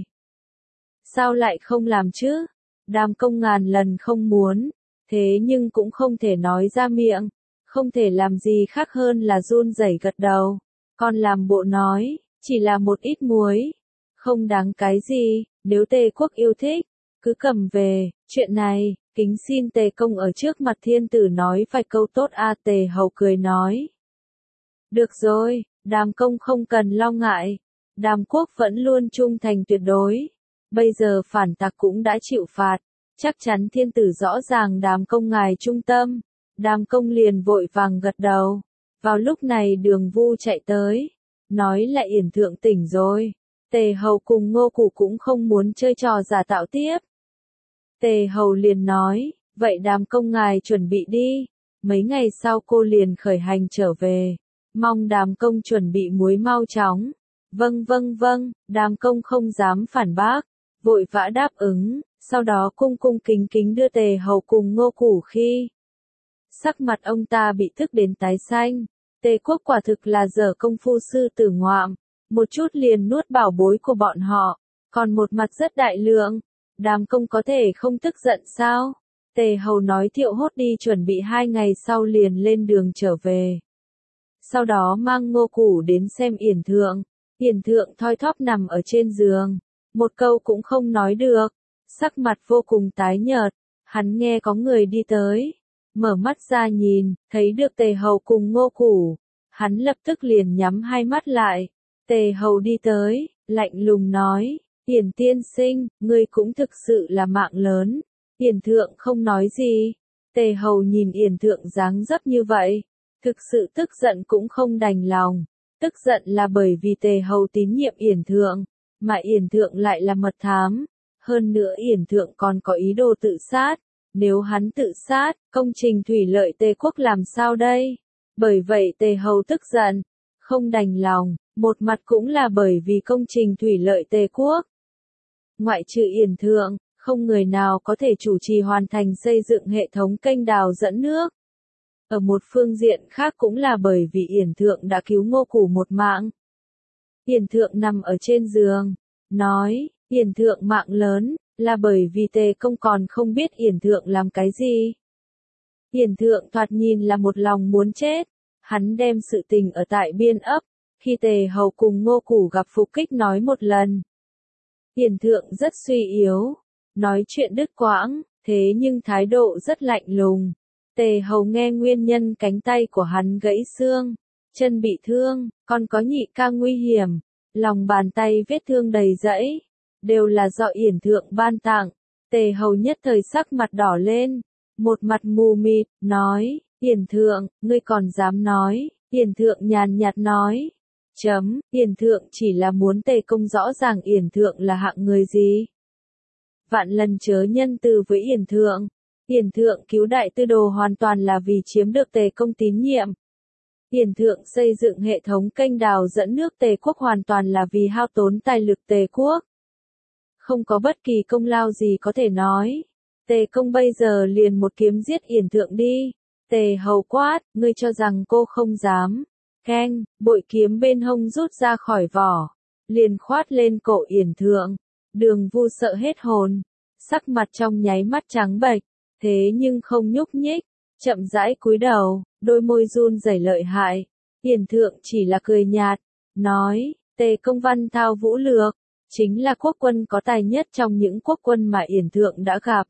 Sao lại không làm chứ? Đàm công ngàn lần không muốn, thế nhưng cũng không thể nói ra miệng, không thể làm gì khác hơn là run rẩy gật đầu, còn làm bộ nói, chỉ là một ít muối, không đáng cái gì, nếu Tề quốc yêu thích, cứ cầm về, chuyện này, kính xin Tề công ở trước mặt thiên tử nói vài câu tốt a. Tề hầu cười nói. Được rồi, đàm công không cần lo ngại, đàm quốc vẫn luôn trung thành tuyệt đối, bây giờ phản tặc cũng đã chịu phạt, chắc chắn thiên tử rõ ràng đàm công ngài trung tâm, đàm công liền vội vàng gật đầu. Vào lúc này Đường Vu chạy tới, nói lại Yển thượng tỉnh rồi. Tề hầu cùng Ngô Củ cũng không muốn chơi trò giả tạo tiếp. Tề hầu liền nói, vậy đàm công ngài chuẩn bị đi, mấy ngày sau cô liền khởi hành trở về, mong đàm công chuẩn bị muối mau chóng. Vâng, đàm công không dám phản bác, vội vã đáp ứng, sau đó cung cung kính kính đưa Tề hầu cùng Ngô Củ khi. Sắc mặt ông ta bị thức đến tái xanh, Tề quốc quả thực là dở công phu sư tử ngoạm, một chút liền nuốt bảo bối của bọn họ, còn một mặt rất đại lượng, đàm công có thể không tức giận sao? Tề hầu nói Thiệu Hốt đi chuẩn bị 2 ngày sau liền lên đường trở về. Sau đó mang Ngô Củ đến xem Yển thượng thoi thóp nằm ở trên giường, một câu cũng không nói được, sắc mặt vô cùng tái nhợt. Hắn nghe có người đi tới, mở mắt ra nhìn, thấy được Tề Hầu cùng Ngô Củ. Hắn lập tức liền nhắm hai mắt lại. Tề Hầu đi tới, lạnh lùng nói, Yển tiên sinh, ngươi cũng thực sự là mạng lớn. Yển thượng không nói gì. Tề Hầu nhìn Yển thượng dáng dấp như vậy, thực sự tức giận cũng không đành lòng. Tức giận là bởi vì Tề Hầu tín nhiệm Yển thượng, mà Yển thượng lại là mật thám. Hơn nữa Yển thượng còn có ý đồ tự sát. Nếu hắn tự sát, công trình thủy lợi Tề quốc làm sao đây? Bởi vậy Tề Hầu tức giận, không đành lòng, một mặt cũng là bởi vì công trình thủy lợi Tề quốc. Ngoại trừ Yển thượng, không người nào có thể chủ trì hoàn thành xây dựng hệ thống kênh đào dẫn nước. Ở một phương diện khác cũng là bởi vì Yển thượng đã cứu Ngô Củ một mạng. Yển thượng nằm ở trên giường, nói, Yển thượng mạng lớn, là bởi vì Tề công còn không biết Yển thượng làm cái gì. Yển thượng thoạt nhìn là một lòng muốn chết, hắn đem sự tình ở tại biên ấp, khi Tề Hầu cùng Ngô Củ gặp phục kích nói một lần. Yển thượng rất suy yếu, nói chuyện đứt quãng, thế nhưng thái độ rất lạnh lùng. Tề Hầu nghe nguyên nhân cánh tay của hắn gãy xương, chân bị thương, còn có nhị ca nguy hiểm, lòng bàn tay vết thương đầy rẫy, đều là do Yển thượng ban tặng. Tề Hầu nhất thời sắc mặt đỏ lên, một mặt mù mịt, nói, Yển thượng, ngươi còn dám nói. Yển thượng nhàn nhạt nói, Yển thượng chỉ là muốn Tề công rõ ràng Yển thượng là hạng người gì. Vạn lần chớ nhân từ với Yển thượng. Yển thượng cứu đại tư đồ hoàn toàn là vì chiếm được Tề công tín nhiệm. Yển thượng xây dựng hệ thống kênh đào dẫn nước Tề quốc hoàn toàn là vì hao tốn tài lực Tề quốc. Không có bất kỳ công lao gì có thể nói. Tề công bây giờ liền một kiếm giết Yển thượng đi. Tề Hầu quát, ngươi cho rằng cô không dám. Keng, bội kiếm bên hông rút ra khỏi vỏ, liền khoát lên cổ Yển thượng. Đường Vu sợ hết hồn, sắc mặt trong nháy mắt trắng bệch, thế nhưng không nhúc nhích, chậm rãi cúi đầu, đôi môi run rẩy lợi hại. Yển thượng chỉ là cười nhạt, nói, Tề công văn thao vũ lược, chính là quốc quân có tài nhất trong những quốc quân mà Yển thượng đã gặp.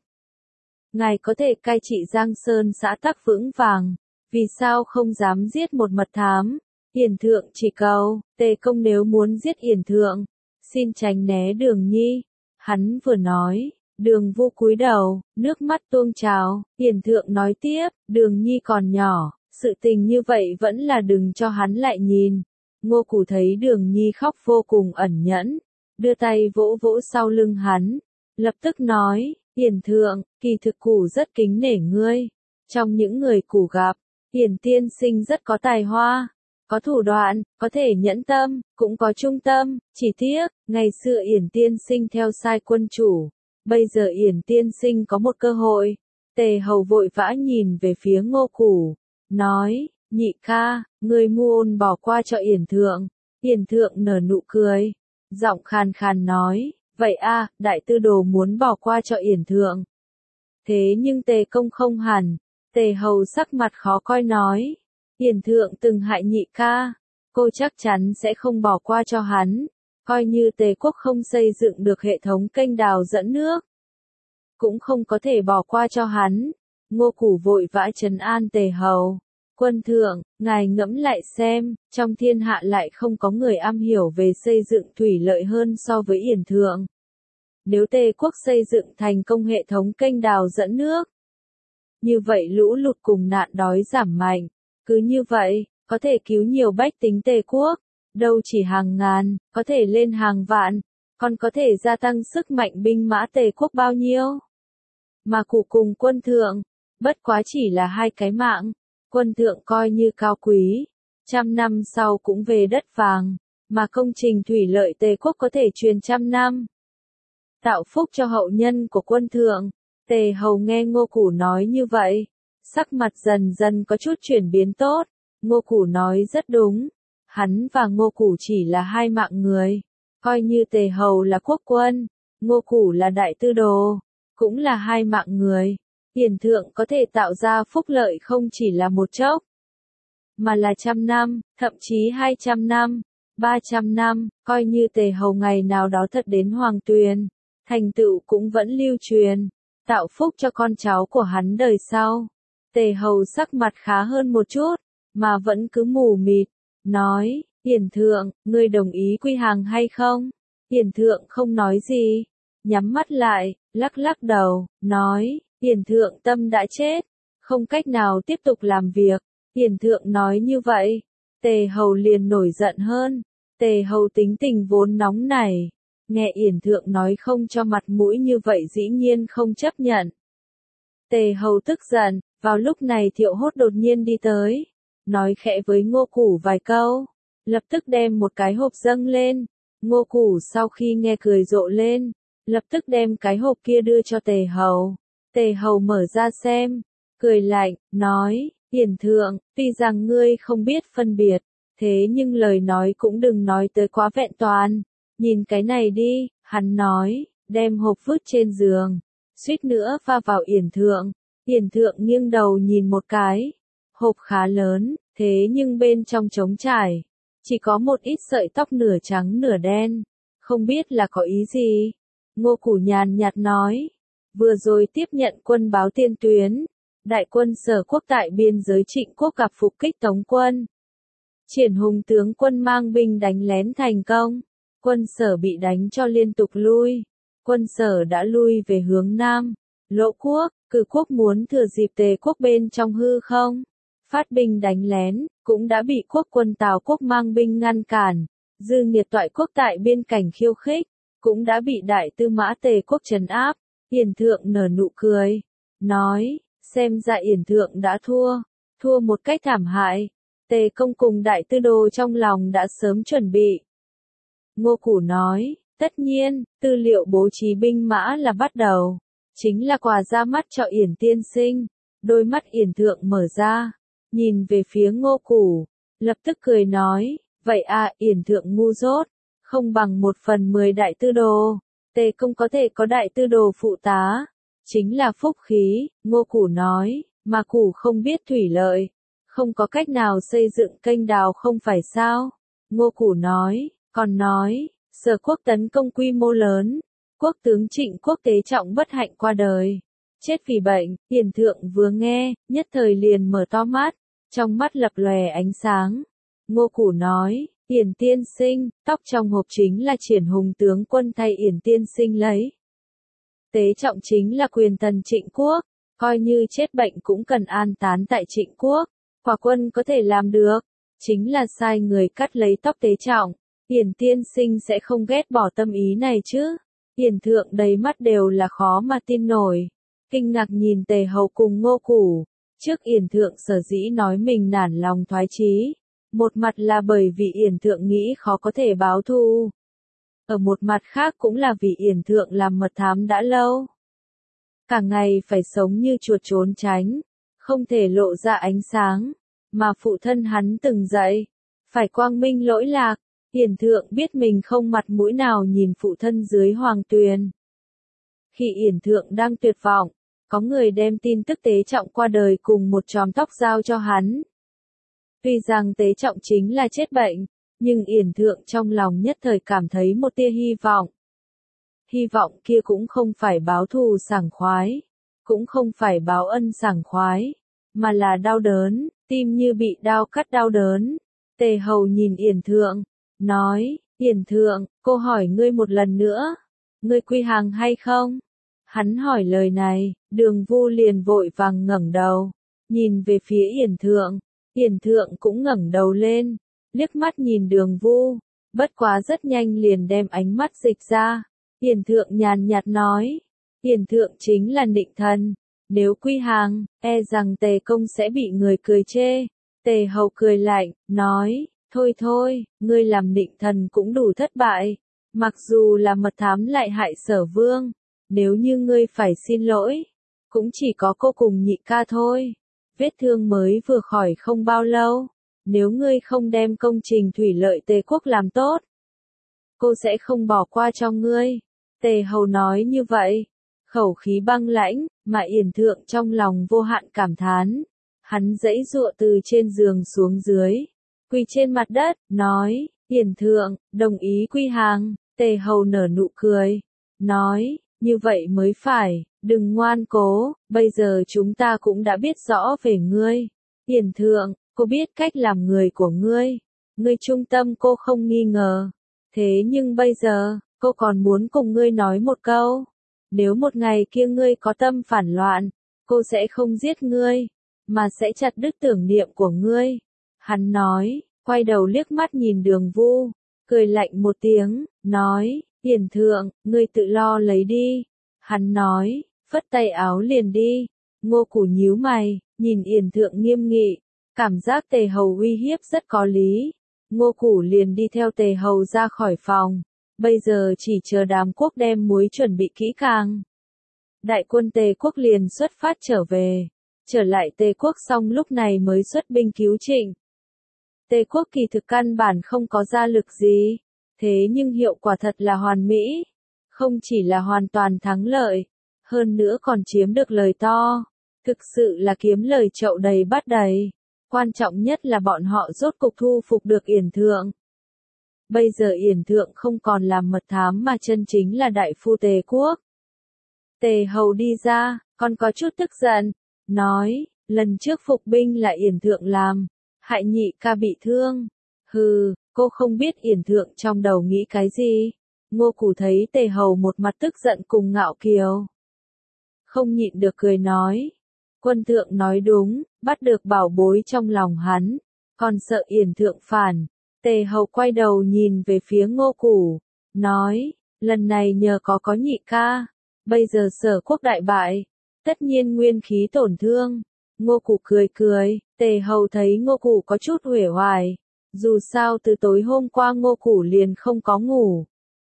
Ngài có thể cai trị Giang Sơn xã tắc vững vàng, vì sao không dám giết một mật thám? Yển thượng chỉ cầu, Tề công nếu muốn giết Yển thượng, xin tránh né Đường Nhi. Hắn vừa nói, Đường Vu cúi đầu, nước mắt tuôn trào. Yển thượng nói tiếp, Đường Nhi còn nhỏ, sự tình như vậy vẫn là đừng cho hắn lại nhìn. Ngô Củ thấy Đường Nhi khóc vô cùng ẩn nhẫn, đưa tay vỗ vỗ sau lưng hắn, lập tức nói, Yển thượng, kỳ thực Củ rất kính nể ngươi. Trong những người Củ gặp, Yển tiên sinh rất có tài hoa, có thủ đoạn, có thể nhẫn tâm, cũng có trung tâm, chỉ tiếc, ngày xưa Yển tiên sinh theo sai quân chủ, bây giờ Yển tiên sinh có một cơ hội. Tề Hầu vội vã nhìn về phía Ngô Củ, nói, nhị ca, ngươi muôn bỏ qua cho Yển thượng. Yển thượng nở nụ cười, giọng khàn khàn nói, vậy a, đại tư đồ muốn bỏ qua cho Yển thượng. Thế nhưng Tề công không hẳn. Tề Hầu sắc mặt khó coi nói, Yển thượng từng hại nhị ca, cô chắc chắn sẽ không bỏ qua cho hắn, coi như Tề quốc không xây dựng được hệ thống kênh đào dẫn nước, cũng không có thể bỏ qua cho hắn. Ngô Củ vội vã trấn an Tề Hầu, quân thượng, ngài ngẫm lại xem, trong thiên hạ lại không có người am hiểu về xây dựng thủy lợi hơn so với Yển thượng. Nếu Tề quốc xây dựng thành công hệ thống kênh đào dẫn nước, như vậy lũ lụt cùng nạn đói giảm mạnh, cứ như vậy, có thể cứu nhiều bách tính Tề quốc, đâu chỉ hàng ngàn, có thể lên hàng vạn, còn có thể gia tăng sức mạnh binh mã Tề quốc bao nhiêu. Mà Củ cùng quân thượng, bất quá chỉ là hai cái mạng, quân thượng coi như cao quý, 100 năm sau cũng về đất vàng, mà công trình thủy lợi Tề quốc có thể truyền 100 năm. Tạo phúc cho hậu nhân của quân thượng. Tề Hầu nghe Ngô Củ nói như vậy, sắc mặt dần dần có chút chuyển biến tốt. Ngô Củ nói rất đúng, hắn và Ngô Củ chỉ là hai mạng người, coi như Tề Hầu là quốc quân, Ngô Củ là đại tư đồ, cũng là hai mạng người. Yển thượng có thể tạo ra phúc lợi không chỉ là một chốc, mà là 100 năm, thậm chí 200 năm. 300 năm, coi như Tề Hầu ngày nào đó thật đến Hoàng Tuyền, thành tựu cũng vẫn lưu truyền, tạo phúc cho con cháu của hắn đời sau. Tề Hầu sắc mặt khá hơn một chút, mà vẫn cứ mù mịt, nói, Yển Thượng, ngươi đồng ý quy hàng hay không? Yển Thượng không nói gì, nhắm mắt lại, lắc lắc đầu, nói, Yển Thượng tâm đã chết, không cách nào tiếp tục làm việc. Yển Thượng nói như vậy, Tề Hầu liền nổi giận hơn. Tề Hầu tính tình vốn nóng nảy, nghe Yển Thượng nói không cho mặt mũi như vậy dĩ nhiên không chấp nhận. Tề Hầu tức giận, vào lúc này Thiệu Hốt đột nhiên đi tới, nói khẽ với Ngô Củ vài câu, lập tức đem một cái hộp dâng lên. Ngô Củ sau khi nghe cười rộ lên, lập tức đem cái hộp kia đưa cho Tề Hầu. Tề Hầu mở ra xem, cười lạnh, nói, Yển Thượng, tuy rằng ngươi không biết phân biệt, thế nhưng lời nói cũng đừng nói tới quá vẹn toàn. Nhìn cái này đi, hắn nói, đem hộp vứt trên giường, suýt nữa va vào Yển Thượng. Yển Thượng nghiêng đầu nhìn một cái, hộp khá lớn, thế nhưng bên trong trống trải, chỉ có một ít sợi tóc nửa trắng nửa đen, không biết là có ý gì. Ngô Củ nhàn nhạt nói, vừa rồi tiếp nhận quân báo tiên tuyến, đại quân Sở Quốc tại biên giới Trịnh Quốc gặp phục kích Tống quân. Triển Hùng tướng quân mang binh đánh lén thành công, quân Sở bị đánh cho liên tục lui, quân Sở đã lui về hướng Nam. Lỗ Quốc, Cử Quốc muốn thừa dịp Tề Quốc bên trong hư không, phát binh đánh lén, cũng đã bị quốc quân Tào Quốc mang binh ngăn cản. Dư Nghiệt Toại Quốc tại biên cảnh khiêu khích, cũng đã bị đại tư mã Tề Quốc trấn áp. Yển Thượng nở nụ cười, nói, xem ra Yển Thượng đã thua một cách thảm hại. Tề Công cùng đại tư đồ trong lòng đã sớm chuẩn bị. Ngô Củ nói, tất nhiên, tư liệu bố trí binh mã là bắt đầu, chính là quà ra mắt cho Yển tiên sinh. Đôi mắt Yển Thượng mở ra, nhìn về phía Ngô Củ, lập tức cười nói, vậy à, Yển Thượng ngu dốt, không bằng 1/10 đại tư đồ. Tề Công có thể có đại tư đồ phụ tá, chính là phúc khí. Ngô Củ nói, mà Củ không biết thủy lợi, không có cách nào xây dựng kênh đào không phải sao? Ngô Củ nói, còn nói, Sở Quốc tấn công quy mô lớn, quốc tướng Trịnh Quốc Tế Trọng bất hạnh qua đời, chết vì bệnh. Yển Thượng vừa nghe, nhất thời liền mở to mắt, trong mắt lập lòe ánh sáng. Ngô Củ nói, Yển tiên sinh, tóc trong hộp chính là Triển Hùng tướng quân thay Yển tiên sinh lấy. Tế Trọng chính là quyền thần Trịnh Quốc, coi như chết bệnh cũng cần an táng tại Trịnh Quốc. Quả quân có thể làm được, chính là sai người cắt lấy tóc Tế Trọng. Yển tiên sinh sẽ không ghét bỏ tâm ý này chứ? Yển Thượng đầy mắt đều là khó mà tin nổi, kinh ngạc nhìn Tề Hầu cùng Ngô Củ. Trước Yển Thượng sở dĩ nói mình nản lòng thoái chí, một mặt là bởi vì Yển Thượng nghĩ khó có thể báo thù, ở một mặt khác cũng là vì Yển Thượng làm mật thám đã lâu, cả ngày phải sống như chuột trốn tránh, không thể lộ ra ánh sáng, mà phụ thân hắn từng dạy, phải quang minh lỗi lạc. Yển Thượng biết mình không mặt mũi nào nhìn phụ thân dưới Hoàng Tuyền. Khi Yển Thượng đang tuyệt vọng, có người đem tin tức Tế Trọng qua đời cùng một chòm tóc giao cho hắn. Tuy rằng Tế Trọng chính là chết bệnh, nhưng Yển Thượng trong lòng nhất thời cảm thấy một tia hy vọng. Hy vọng kia cũng không phải báo thù sảng khoái, cũng không phải báo ân sảng khoái, mà là đau đớn, tim như bị đao cắt đau đớn. Tề Hầu nhìn Yển Thượng, nói, Yển Thượng, cô hỏi ngươi một lần nữa, ngươi quy hàng hay không? Hắn hỏi lời này, Đường Vu liền vội vàng ngẩng đầu, nhìn về phía Yển Thượng. Yển Thượng cũng ngẩng đầu lên, liếc mắt nhìn Đường Vu, bất quá rất nhanh liền đem ánh mắt dịch ra. Yển Thượng nhàn nhạt nói, Yển Thượng chính là nịnh thần, nếu quy hàng, e rằng Tề Công sẽ bị người cười chê. Tề Hầu cười lạnh, nói, thôi thôi, ngươi làm nịnh thần cũng đủ thất bại, mặc dù là mật thám lại hại Sở Vương, nếu như ngươi phải xin lỗi, cũng chỉ có cô cùng nhị ca thôi. Vết thương mới vừa khỏi không bao lâu, nếu ngươi không đem công trình thủy lợi Tề Quốc làm tốt, cô sẽ không bỏ qua cho ngươi. Tề Hầu nói như vậy, khẩu khí băng lãnh, mà Yển Thượng trong lòng vô hạn cảm thán. Hắn giãy giụa từ trên giường xuống dưới, quỳ trên mặt đất, nói, Yển thượng, đồng ý quy hàng, Tề Hầu nở nụ cười, nói, như vậy mới phải, đừng ngoan cố, bây giờ chúng ta cũng đã biết rõ về ngươi. Yển thượng, cô biết cách làm người của ngươi trung tâm cô không nghi ngờ. Thế nhưng bây giờ, cô còn muốn cùng ngươi nói một câu. Nếu một ngày kia ngươi có tâm phản loạn, cô sẽ không giết ngươi, mà sẽ chặt đứt tưởng niệm của ngươi. Hắn nói, quay đầu liếc mắt nhìn Đường Vu, cười lạnh một tiếng, nói, Yển thượng, ngươi tự lo lấy đi. Hắn nói, phất tay áo liền đi. Ngô Củ nhíu mày, nhìn Yển thượng nghiêm nghị, cảm giác Tề Hầu uy hiếp rất có lý. Ngô Củ liền đi theo Tề Hầu ra khỏi phòng, bây giờ chỉ chờ đám quốc đem muối chuẩn bị kỹ càng. Đại quân Tề quốc liền xuất phát trở về, trở lại Tề quốc xong lúc này mới xuất binh cứu Trịnh. Tề quốc kỳ thực căn bản không có gia lực gì, thế nhưng hiệu quả thật là hoàn mỹ, không chỉ là hoàn toàn thắng lợi, hơn nữa còn chiếm được lời to, thực sự là kiếm lời chậu đầy bát đầy. Quan trọng nhất là bọn họ rốt cục thu phục được Yển thượng. Bây giờ Yển thượng không còn làm mật thám mà chân chính là đại phu Tề quốc. Tề Hầu đi ra, còn có chút tức giận, nói, lần trước phục binh là Yển thượng làm, hại nhị ca bị thương. Hừ, cô không biết Yển thượng trong đầu nghĩ cái gì. Ngô Củ thấy Tề Hầu một mặt tức giận cùng ngạo kiều, không nhịn được cười nói, quân thượng nói đúng, bắt được bảo bối trong lòng hắn, còn sợ Yển thượng phản. Tề Hầu quay đầu nhìn về phía Ngô Củ, nói, lần này nhờ có nhị ca, bây giờ Sở quốc đại bại, tất nhiên nguyên khí tổn thương. Ngô Củ cười cười, Tề Hầu thấy Ngô Củ có chút uể oải, dù sao từ tối hôm qua Ngô Củ liền không có ngủ,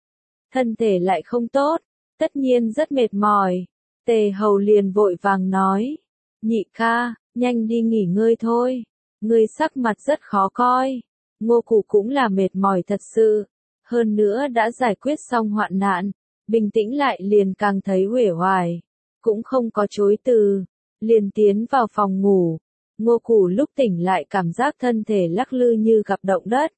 thân thể lại không tốt, tất nhiên rất mệt mỏi. Tề Hầu liền vội vàng nói, nhị ca, nhanh đi nghỉ ngơi thôi, ngươi sắc mặt rất khó coi. Ngô Củ cũng là mệt mỏi thật sự, hơn nữa đã giải quyết xong hoạn nạn, bình tĩnh lại liền càng thấy uể oải, cũng không có chối từ, liền tiến vào phòng ngủ. Ngô Củ lúc tỉnh lại cảm giác thân thể lắc lư như gặp động đất,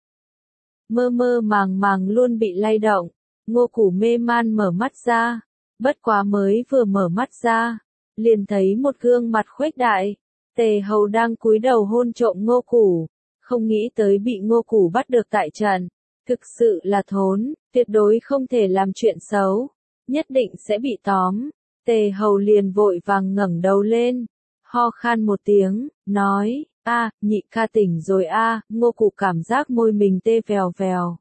mơ mơ màng màng luôn bị lay động. Ngô Củ mê man mở mắt ra, bất quá mới vừa mở mắt ra, liền thấy một gương mặt khuếch đại, Tề Hầu đang cúi đầu hôn trộm Ngô Củ, không nghĩ tới bị Ngô Củ bắt được tại trận, thực sự là thốn, tuyệt đối không thể làm chuyện xấu, nhất định sẽ bị tóm. Tề Hầu liền vội vàng ngẩng đầu lên, ho khan một tiếng, nói, nhị ca tỉnh rồi Ngô Củ cảm giác môi mình tê vèo vèo,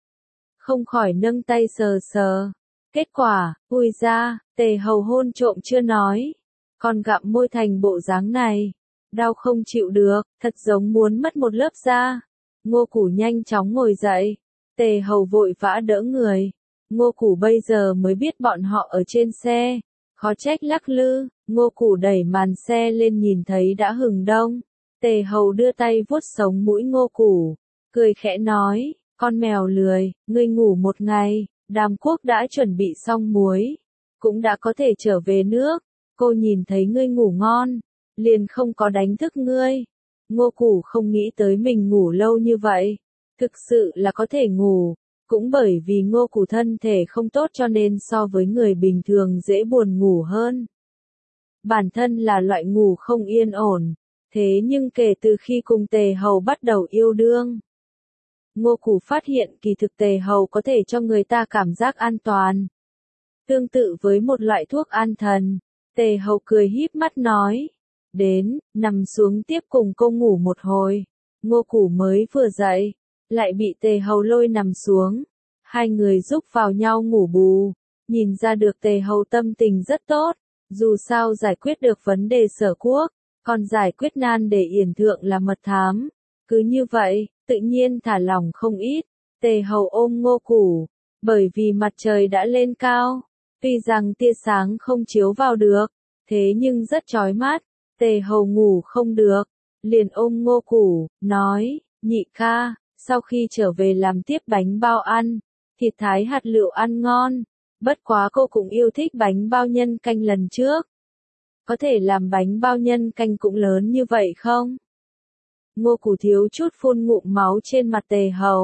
không khỏi nâng tay sờ sờ. Kết quả, ui ra, Tề Hầu hôn trộm chưa nói, còn gặm môi thành bộ dáng này, đau không chịu được, thật giống muốn mất một lớp da. Ngô Củ nhanh chóng ngồi dậy, Tề Hầu vội vã đỡ người. Ngô Củ bây giờ mới biết bọn họ ở trên xe, khó trách lắc lư. Ngô Củ đẩy màn xe lên nhìn thấy đã hừng đông. Tề Hầu đưa tay vuốt sống mũi Ngô Củ, cười khẽ nói, con mèo lười, ngươi ngủ một ngày, Đàm Quốc đã chuẩn bị xong muối, cũng đã có thể trở về nước, cô nhìn thấy ngươi ngủ ngon, liền không có đánh thức ngươi. Ngô Củ không nghĩ tới mình ngủ lâu như vậy, thực sự là có thể ngủ, cũng bởi vì Ngô Củ thân thể không tốt cho nên so với người bình thường dễ buồn ngủ hơn. Bản thân là loại ngủ không yên ổn, thế nhưng kể từ khi cùng Tề Hầu bắt đầu yêu đương, Ngô Củ phát hiện kỳ thực Tề Hầu có thể cho người ta cảm giác an toàn. Tương tự với một loại thuốc an thần, Tề Hầu cười híp mắt nói, đến, nằm xuống tiếp cùng cô ngủ một hồi. Ngô Củ mới vừa dậy, lại bị Tề Hầu lôi nằm xuống. Hai người giúp vào nhau ngủ bù, nhìn ra được Tề Hầu tâm tình rất tốt, dù sao giải quyết được vấn đề Sở quốc, còn giải quyết nan để Yển thượng là mật thám. Cứ như vậy, tự nhiên thả lỏng không ít. Tề Hầu ôm Ngô Củ, bởi vì mặt trời đã lên cao, tuy rằng tia sáng không chiếu vào được, thế nhưng rất chói mắt. Tề Hầu ngủ không được, liền ôm Ngô Củ, nói, nhị ca, sau khi trở về làm tiếp bánh bao ăn, thịt thái hạt lựu ăn ngon, bất quá cô cũng yêu thích bánh bao nhân canh lần trước. Có thể làm bánh bao nhân canh cũng lớn như vậy không? Ngô Củ thiếu chút phun ngụm máu trên mặt Tề Hầu,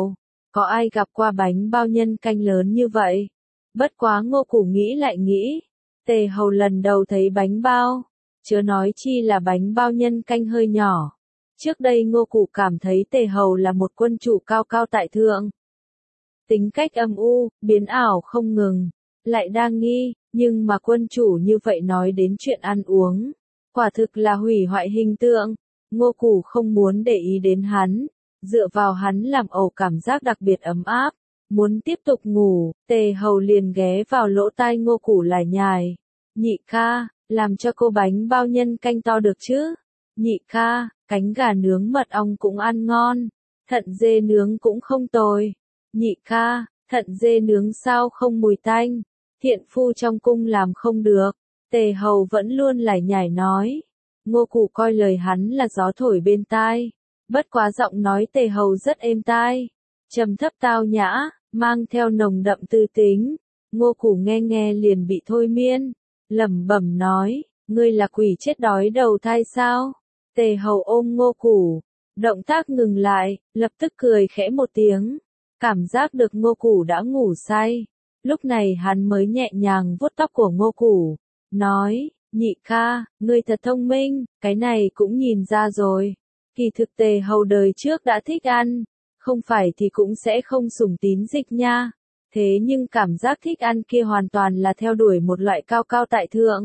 có ai gặp qua bánh bao nhân canh lớn như vậy? Bất quá Ngô Củ nghĩ lại nghĩ, Tề Hầu lần đầu thấy bánh bao, chớ nói chi là bánh bao nhân canh hơi nhỏ. Trước đây Ngô Củ cảm thấy Tề Hầu là một quân chủ cao cao tại thượng. Tính cách âm u, biến ảo không ngừng, lại đa nghi, nhưng mà quân chủ như vậy nói đến chuyện ăn uống, quả thực là hủy hoại hình tượng. Ngô Củ không muốn để ý đến hắn, dựa vào hắn làm ẩu cảm giác đặc biệt ấm áp, muốn tiếp tục ngủ, Tề Hầu liền ghé vào lỗ tai Ngô Củ lải nhải. Nhị ca, làm cho cô bánh bao nhân canh to được chứ? Nhị ca, cánh gà nướng mật ong cũng ăn ngon, thận dê nướng cũng không tồi. Nhị ca, thận dê nướng sao không mùi tanh? Thiện phu trong cung làm không được. Tề Hầu vẫn luôn lải nhải nói. Ngô Củ coi lời hắn là gió thổi bên tai. Bất quá giọng nói Tề Hầu rất êm tai, trầm thấp tao nhã, mang theo nồng đậm tư tính. Ngô Củ nghe nghe liền bị thôi miên, lẩm bẩm nói, ngươi là quỷ chết đói đầu thai sao? Tề Hầu ôm Ngô Củ, động tác ngừng lại, lập tức cười khẽ một tiếng, cảm giác được Ngô Củ đã ngủ say. Lúc này hắn mới nhẹ nhàng vuốt tóc của Ngô Củ, nói, nhị ca, ngươi thật thông minh, cái này cũng nhìn ra rồi. Kỳ thực Tề Hầu đời trước đã thích ăn, không phải thì cũng sẽ không sủng tín dịch nha. Thế nhưng cảm giác thích ăn kia hoàn toàn là theo đuổi một loại cao cao tại thượng.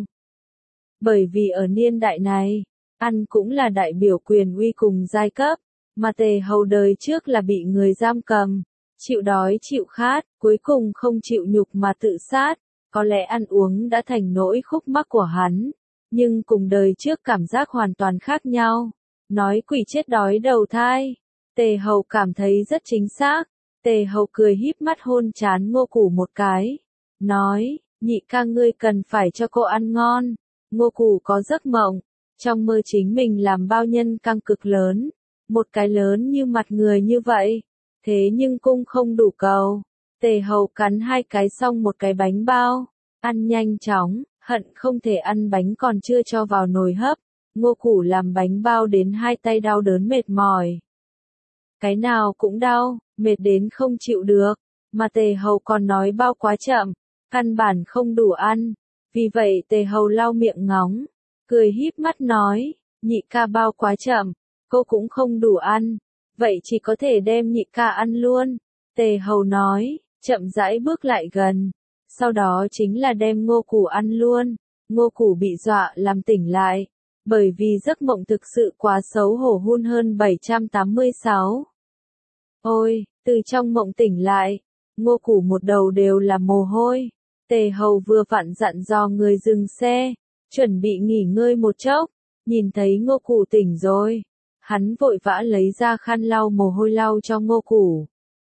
Bởi vì ở niên đại này, ăn cũng là đại biểu quyền uy cùng giai cấp, mà Tề Hầu đời trước là bị người giam cầm, chịu đói chịu khát, cuối cùng không chịu nhục mà tự sát. Có lẽ ăn uống đã thành nỗi khúc mắc của hắn, nhưng cùng đời trước cảm giác hoàn toàn khác nhau. Nói quỷ chết đói đầu thai, Tề Hầu cảm thấy rất chính xác. Tề Hầu cười híp mắt hôn trán Ngô Củ một cái, nói, nhị ca ngươi cần phải cho cô ăn ngon. Ngô Củ có giấc mộng, trong mơ chính mình làm bao nhân căng cực lớn, một cái lớn như mặt người như vậy, thế nhưng cung không đủ cầu. Tề Hầu cắn hai cái xong một cái bánh bao, ăn nhanh chóng, hận không thể ăn bánh còn chưa cho vào nồi hấp. Ngô Củ làm bánh bao đến hai tay đau đớn mệt mỏi. Cái nào cũng đau, mệt đến không chịu được, mà Tề Hầu còn nói bao quá chậm, căn bản không đủ ăn. Vì vậy Tề Hầu lau miệng ngóng, cười híp mắt nói, nhị ca bao quá chậm, cô cũng không đủ ăn, vậy chỉ có thể đem nhị ca ăn luôn. Tề Hầu nói, chậm rãi bước lại gần, sau đó chính là đem Ngô Củ ăn luôn. Ngô Củ bị dọa làm tỉnh lại, bởi vì giấc mộng thực sự quá xấu hổ. Hun hơn 786. Ôi, từ trong mộng tỉnh lại, Ngô Củ một đầu đều là mồ hôi. Tề Hầu vừa vặn dặn dò người dừng xe, chuẩn bị nghỉ ngơi một chốc, nhìn thấy Ngô Củ tỉnh rồi, hắn vội vã lấy ra khăn lau mồ hôi lau cho Ngô Củ.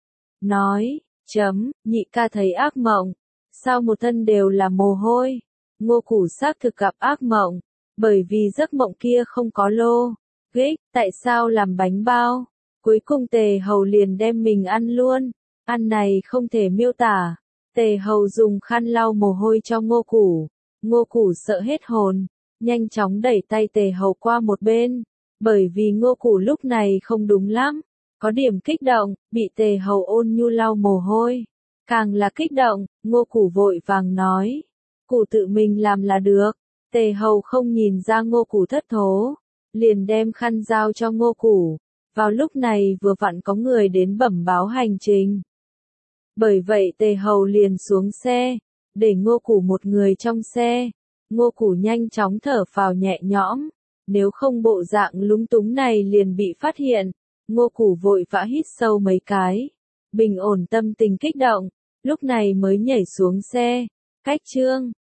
Nói, nhị ca thấy ác mộng, sao một thân đều là mồ hôi? Ngô Củ xác thực gặp ác mộng, bởi vì giấc mộng kia không có lô gích, tại sao làm bánh bao? Cuối cùng Tề Hầu liền đem mình ăn luôn, ăn này không thể miêu tả. Tề Hầu dùng khăn lau mồ hôi cho Ngô Củ, Ngô Củ sợ hết hồn, nhanh chóng đẩy tay Tề Hầu qua một bên, bởi vì Ngô Củ lúc này không đúng lắm, có điểm kích động, bị Tề Hầu ôn nhu lau mồ hôi, càng là kích động. Ngô Củ vội vàng nói, Củ tự mình làm là được. Tề Hầu không nhìn ra Ngô Củ thất thố, liền đem khăn giao cho Ngô Củ. Vào lúc này vừa vặn có người đến bẩm báo hành trình. Bởi vậy Tề Hầu liền xuống xe, để Ngô Củ một người trong xe. Ngô Củ nhanh chóng thở phào nhẹ nhõm, nếu không bộ dạng lúng túng này liền bị phát hiện. Ngô Củ vội vã hít sâu mấy cái, bình ổn tâm tình kích động, lúc này mới nhảy xuống xe. Cách chương